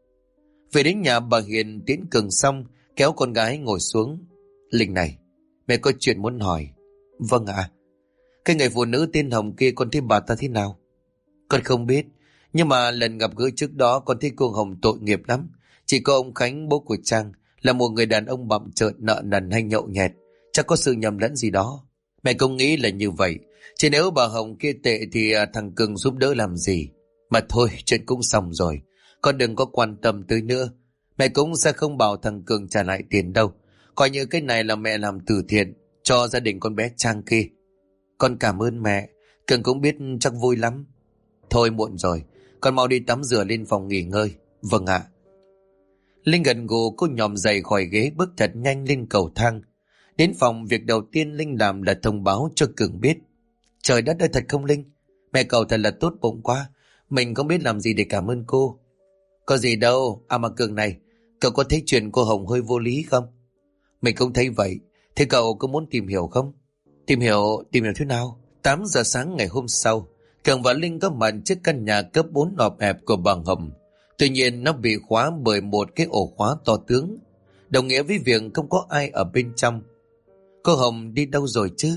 Về đến nhà bà Hiền tiễn Cường xong, kéo con gái ngồi xuống. Linh này, mẹ có chuyện muốn hỏi. Vâng ạ. Cái người phụ nữ tên Hồng kia con thấy bà ta thế nào? Con không biết, nhưng mà lần gặp gỡ trước đó con thấy cô Hồng tội nghiệp lắm. Chỉ có ông Khánh, bố của Trang, là một người đàn ông bặm trợn, nợ nần hay nhậu nhẹt. Chắc có sự nhầm lẫn gì đó. Mẹ cũng nghĩ là như vậy. Chứ nếu bà Hồng kia tệ thì thằng Cường giúp đỡ làm gì. Mà thôi, chuyện cũng xong rồi. Con đừng có quan tâm tới nữa. Mẹ cũng sẽ không bảo thằng Cường trả lại tiền đâu. Coi như cái này là mẹ làm từ thiện cho gia đình con bé Trang kia. Con cảm ơn mẹ. Cường cũng biết chắc vui lắm. Thôi muộn rồi, con mau đi tắm rửa lên phòng nghỉ ngơi. Vâng ạ. Linh gần gù, cô nhòm dậy khỏi ghế bước thật nhanh lên cầu thang. Đến phòng, việc đầu tiên Linh làm là thông báo cho Cường biết. Trời đất ơi, thật không Linh? Mẹ cậu thật là tốt bụng quá. Mình không biết làm gì để cảm ơn cô. Có gì đâu. À mà Cường này, cậu có thấy chuyện cô Hồng hơi vô lý không? Mình cũng thấy vậy. Thế cậu có muốn tìm hiểu không? Tìm hiểu thế nào? 8 giờ sáng ngày hôm sau, Cường và Linh có mặt trước căn nhà cấp 4 ọp ẹp của bà Hồng. Tuy nhiên nó bị khóa bởi một cái ổ khóa to tướng, đồng nghĩa với việc không có ai ở bên trong. Cô Hồng đi đâu rồi chứ?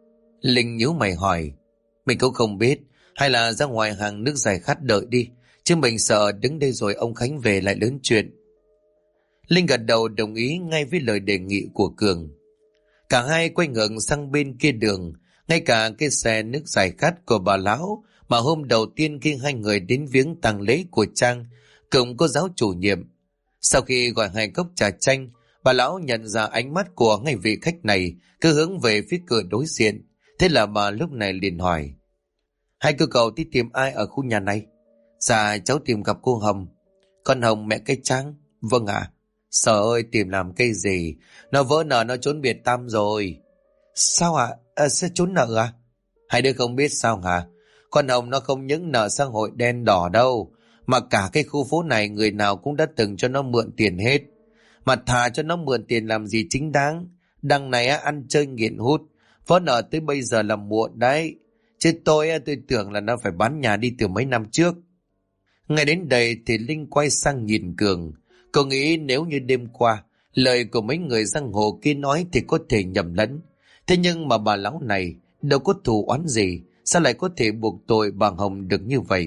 Linh nhíu mày hỏi. Mình cũng không biết. Hay là ra ngoài hàng nước giải khát đợi đi, chứ mình sợ đứng đây rồi ông Khánh về lại lớn chuyện. Linh gật đầu đồng ý ngay với lời đề nghị của Cường. Cả hai quay ngược sang bên kia đường. Ngay cả cái xe nước giải khát của bà lão mà hôm đầu tiên khi hai người đến viếng tang lễ của Trang cùng cô giáo chủ nhiệm. Sau khi gọi 2 cốc trà chanh, bà lão nhận ra ánh mắt của ngay vị khách này cứ hướng về phía cửa đối diện. Thế là bà lúc này liền hỏi. Hai cô cậu đi tìm ai ở khu nhà này? Dạ cháu tìm gặp cô Hồng. Con Hồng mẹ cái Trang? Vâng ạ. Sợ ơi, tìm làm cái gì? Nó vỡ nợ, nó trốn biệt tăm rồi. Sao ạ? Sẽ trốn nợ à? Hai đứa không biết sao hả? Con Hồng nó không những nợ xã hội đen đỏ đâu, mà cả cái khu phố này người nào cũng đã từng cho nó mượn tiền hết. Mà thà cho nó mượn tiền làm gì chính đáng. Đằng này ăn chơi nghiện hút, vỡ nợ tới bây giờ là muộn đấy. Chứ tôi tưởng là nó phải bán nhà đi từ mấy năm trước. Ngay đến đây thì Linh quay sang nhìn Cường. Cô nghĩ nếu như đêm qua lời của mấy người giang hồ kia nói thì có thể nhầm lẫn. Thế nhưng mà bà lão này đâu có thù oán gì, sao lại có thể buộc tội bà Hồng được như vậy?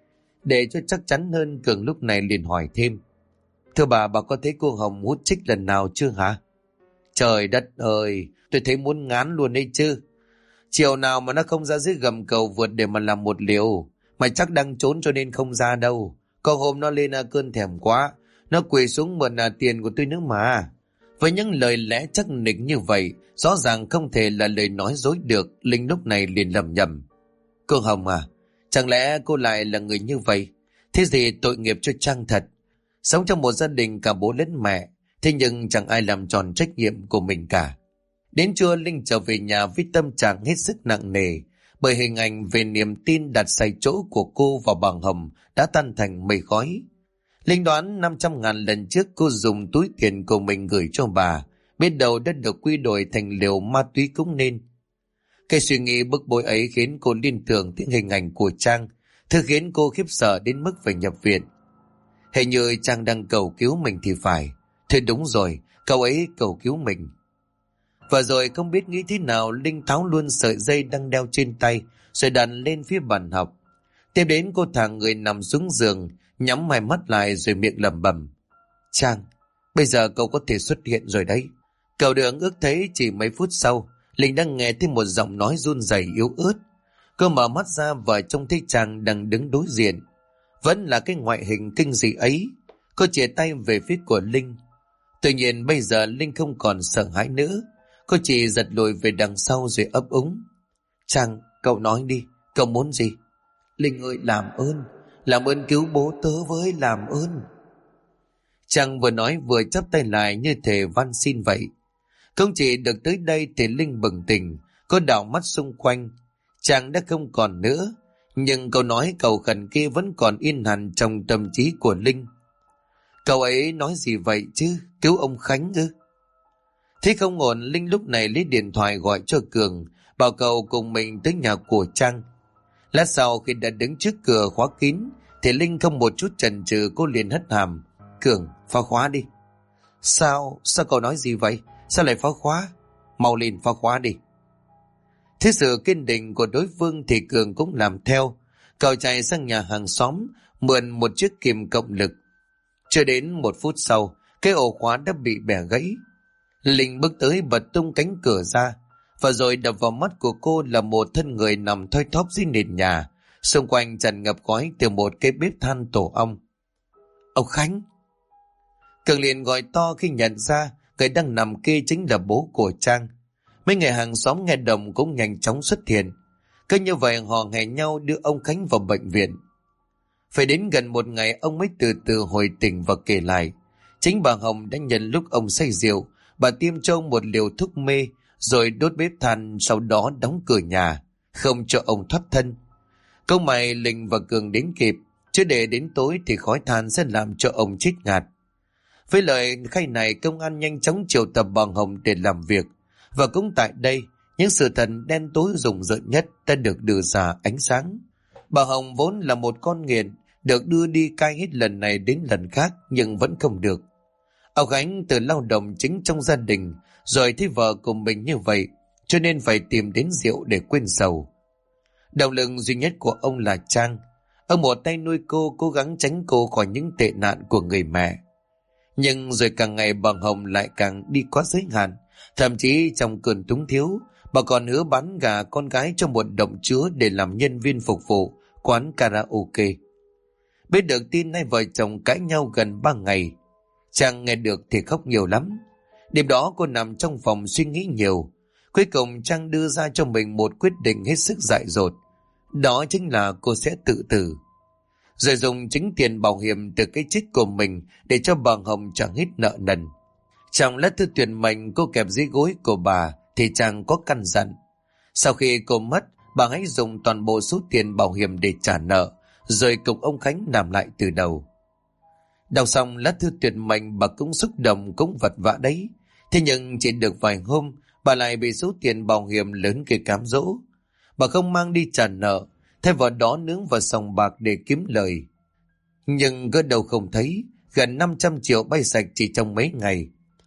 Để cho chắc chắn hơn, Cường lúc này liền hỏi thêm. Thưa bà có thấy cô Hồng hút chích lần nào chưa hả? Trời đất ơi, tôi thấy muốn ngán luôn đấy chứ. Chiều nào mà nó không ra dưới gầm cầu vượt để mà làm một liều. Mày chắc đang trốn cho nên không ra đâu. Có hôm nó lên cơn thèm quá, nó quỳ xuống mượn tiền của tôi nữa mà. Với những lời lẽ chắc nịch như vậy, rõ ràng không thể là lời nói dối được. Linh lúc này liền lẩm nhẩm. Cô Hồng à, chẳng lẽ cô lại là người như vậy? Thế gì tội nghiệp cho Trang thật. Sống trong một gia đình cả bố lẫn mẹ, thế nhưng chẳng ai làm tròn trách nhiệm của mình cả. Đến trưa Linh trở về nhà với tâm trạng hết sức nặng nề, bởi hình ảnh về niềm tin đặt sai chỗ của cô và bà Hồng đã tan thành mây khói. Linh đoán 500.000 lần trước cô dùng túi tiền của mình gửi cho bà, biết đâu đã được quy đổi thành liều ma túy cũng nên. Cái suy nghĩ bức bối ấy khiến cô liên tưởng đến hình ảnh của Trang, thứ khiến cô khiếp sợ đến mức phải nhập viện. Hình như Trang đang cầu cứu mình thì phải. Thế đúng rồi, cậu ấy cầu cứu mình. Và rồi không biết nghĩ thế nào, Linh tháo luôn sợi dây đang đeo trên tay, rồi đặt lên phía bàn học. Tiếp đến cô thả người nằm xuống giường, nhắm hai mắt lại rồi miệng lẩm bẩm. Trang, bây giờ cậu có thể xuất hiện rồi đấy. Cậu được ước thấy chỉ mấy phút sau, Linh đang nghe thấy một giọng nói run rẩy yếu ớt. Cô mở mắt ra và trông thấy Trang đang đứng đối diện. Vẫn là cái ngoại hình kinh dị ấy. Cô chìa tay về phía của Linh. Tuy nhiên bây giờ Linh không còn sợ hãi nữa. Cô chỉ giật lùi về đằng sau rồi ấp úng. Trang, cậu nói đi, cậu muốn gì? Linh ơi, làm ơn cứu bố tớ với, làm ơn. Trang vừa nói vừa chắp tay lại như thể van xin vậy. Không chỉ được tới đây thì Linh bừng tỉnh, cô đảo mắt xung quanh. Trang đã không còn nữa, nhưng câu nói cầu khẩn kia vẫn còn in hằn trong tâm trí của Linh. Cậu ấy nói gì vậy chứ, cứu ông Khánh ư? Thế không ổn, Linh lúc này lấy điện thoại gọi cho Cường, bảo cậu cùng mình tới nhà của Trang. Lát sau khi đã đứng trước cửa khóa kín, thì Linh không một chút chần chừ, cô liền hất hàm. Cường, phá khóa đi. Sao cậu nói gì vậy? Sao lại phá khóa? Mau lên phá khóa đi. Thế sự kiên định của đối phương thì Cường cũng làm theo. Cậu chạy sang nhà hàng xóm, mượn một chiếc kìm cộng lực. Chưa đến một phút sau, cái ổ khóa đã bị bẻ gãy. Linh bước tới bật tung cánh cửa ra, và rồi đập vào mắt của cô là một thân người nằm thoi thóp dưới nền nhà, xung quanh tràn ngập khói từ một cái bếp than tổ ong. Ông Khánh! Cường liền gọi to khi nhận ra người đang nằm kia chính là bố của Trang. Mấy người hàng xóm nghe động cũng nhanh chóng xuất hiện. Cứ như vậy họ hẹn nhau đưa ông Khánh vào bệnh viện. Phải đến gần một ngày ông mới từ từ hồi tỉnh và kể lại. Chính bà Hồng đã nhận lúc ông say rượu, bà tiêm cho ông một liều thuốc mê, rồi đốt bếp than, sau đó đóng cửa nhà, không cho ông thoát thân. Câu may Linh và Cường đến kịp, chứ để đến tối thì khói than sẽ làm cho ông chết ngạt. Với lời khai này, công an nhanh chóng triệu tập bà Hồng để làm việc. Và cũng tại đây, những sự thật đen tối rùng rợn nhất đã được đưa ra ánh sáng. Bà Hồng vốn là một con nghiện, được đưa đi cai hết lần này đến lần khác nhưng vẫn không được. Ông Khánh từ lao động chính trong gia đình, rồi thấy vợ của mình như vậy, cho nên phải tìm đến rượu để quên sầu. Động lực duy nhất của ông là Trang. Ông một tay nuôi cô, cố gắng tránh cô khỏi những tệ nạn của người mẹ. Nhưng rồi càng ngày bà Hồng lại càng đi quá giới hạn. Thậm chí trong cơn túng thiếu, bà còn hứa bán gà con gái cho một động chứa để làm nhân viên phục vụ quán karaoke. Biết được tin hai vợ chồng cãi nhau gần 3 ngày, Trang nghe được thì khóc nhiều lắm. Đêm đó cô nằm trong phòng suy nghĩ nhiều. Cuối cùng Trang đưa ra cho mình một quyết định hết sức dại dột. Đó chính là cô sẽ tự tử, rồi dùng chính tiền bảo hiểm từ cái chết của mình để cho bà Hồng trả hết nợ nần. Trong lá thư tuyệt mệnh cô kẹp dưới gối của bà thì Trang có căn dặn. Sau khi cô mất, bà hãy dùng toàn bộ số tiền bảo hiểm để trả nợ, rồi cùng ông Khánh làm lại từ đầu. Đọc xong lá thư tuyệt mệnh, bà cũng xúc động cũng vật vã đấy. Thế nhưng chỉ được vài hôm, bà lại bị số tiền bảo hiểm lớn kia cám dỗ. Bà không mang đi trả nợ, thay vào đó nướng vào sòng bạc để kiếm lời. Nhưng gỡ đầu không thấy, gần 500 triệu bay sạch chỉ trong mấy ngày.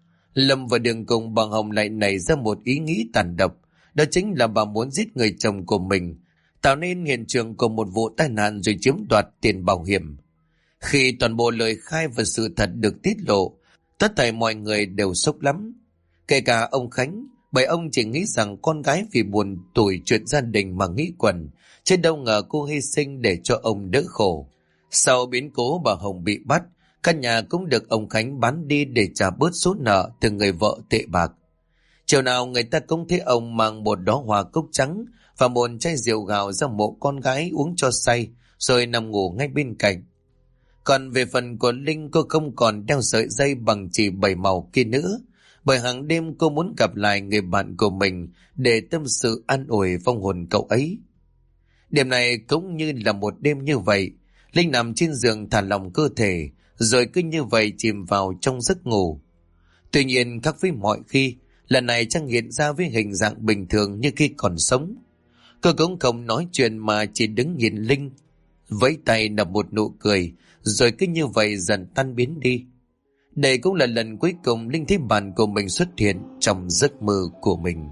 Lâm vào đường cùng, bà Hồng lại nảy ra một ý nghĩ tàn độc. Đó chính là bà muốn giết người chồng của mình, tạo nên hiện trường của một vụ tai nạn rồi chiếm đoạt tiền bảo hiểm. Khi toàn bộ lời khai và sự thật được tiết lộ, tất thảy mọi người đều sốc lắm. Kể cả ông Khánh, bởi ông chỉ nghĩ rằng con gái vì buồn tủi chuyện gia đình mà nghĩ quẩn, chứ đâu ngờ cô hy sinh để cho ông đỡ khổ. Sau biến cố bà Hồng bị bắt, căn nhà cũng được ông Khánh bán đi để trả bớt số nợ từ người vợ tệ bạc. Chiều nào người ta cũng thấy ông mang một đóa hoa cúc trắng và một chai rượu gạo ra mộ con gái uống cho say, rồi nằm ngủ ngay bên cạnh. Còn về phần của Linh, cô không còn đeo sợi dây bằng chỉ 7 màu kia nữa, bởi hàng đêm cô muốn gặp lại người bạn của mình để tâm sự an ủi vong hồn cậu ấy. Đêm này cũng như là một đêm như vậy, Linh nằm trên giường thả lỏng cơ thể, rồi cứ như vậy chìm vào trong giấc ngủ. Tuy nhiên khác với mọi khi, lần này Trang hiện ra với hình dạng bình thường như khi còn sống. Cô cũng không nói chuyện mà chỉ đứng nhìn Linh, vẫy tay nở một nụ cười, rồi cứ như vậy dần tan biến đi. Đây cũng là lần cuối cùng Linh thấy bạn của mình xuất hiện trong giấc mơ của mình.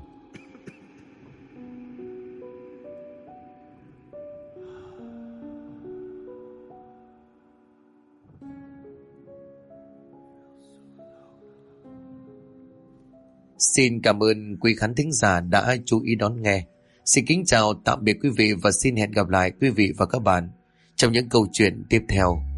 Xin cảm ơn quý khán thính giả đã chú ý đón nghe. Xin kính chào tạm biệt quý vị và xin hẹn gặp lại quý vị và các bạn trong những câu chuyện tiếp theo.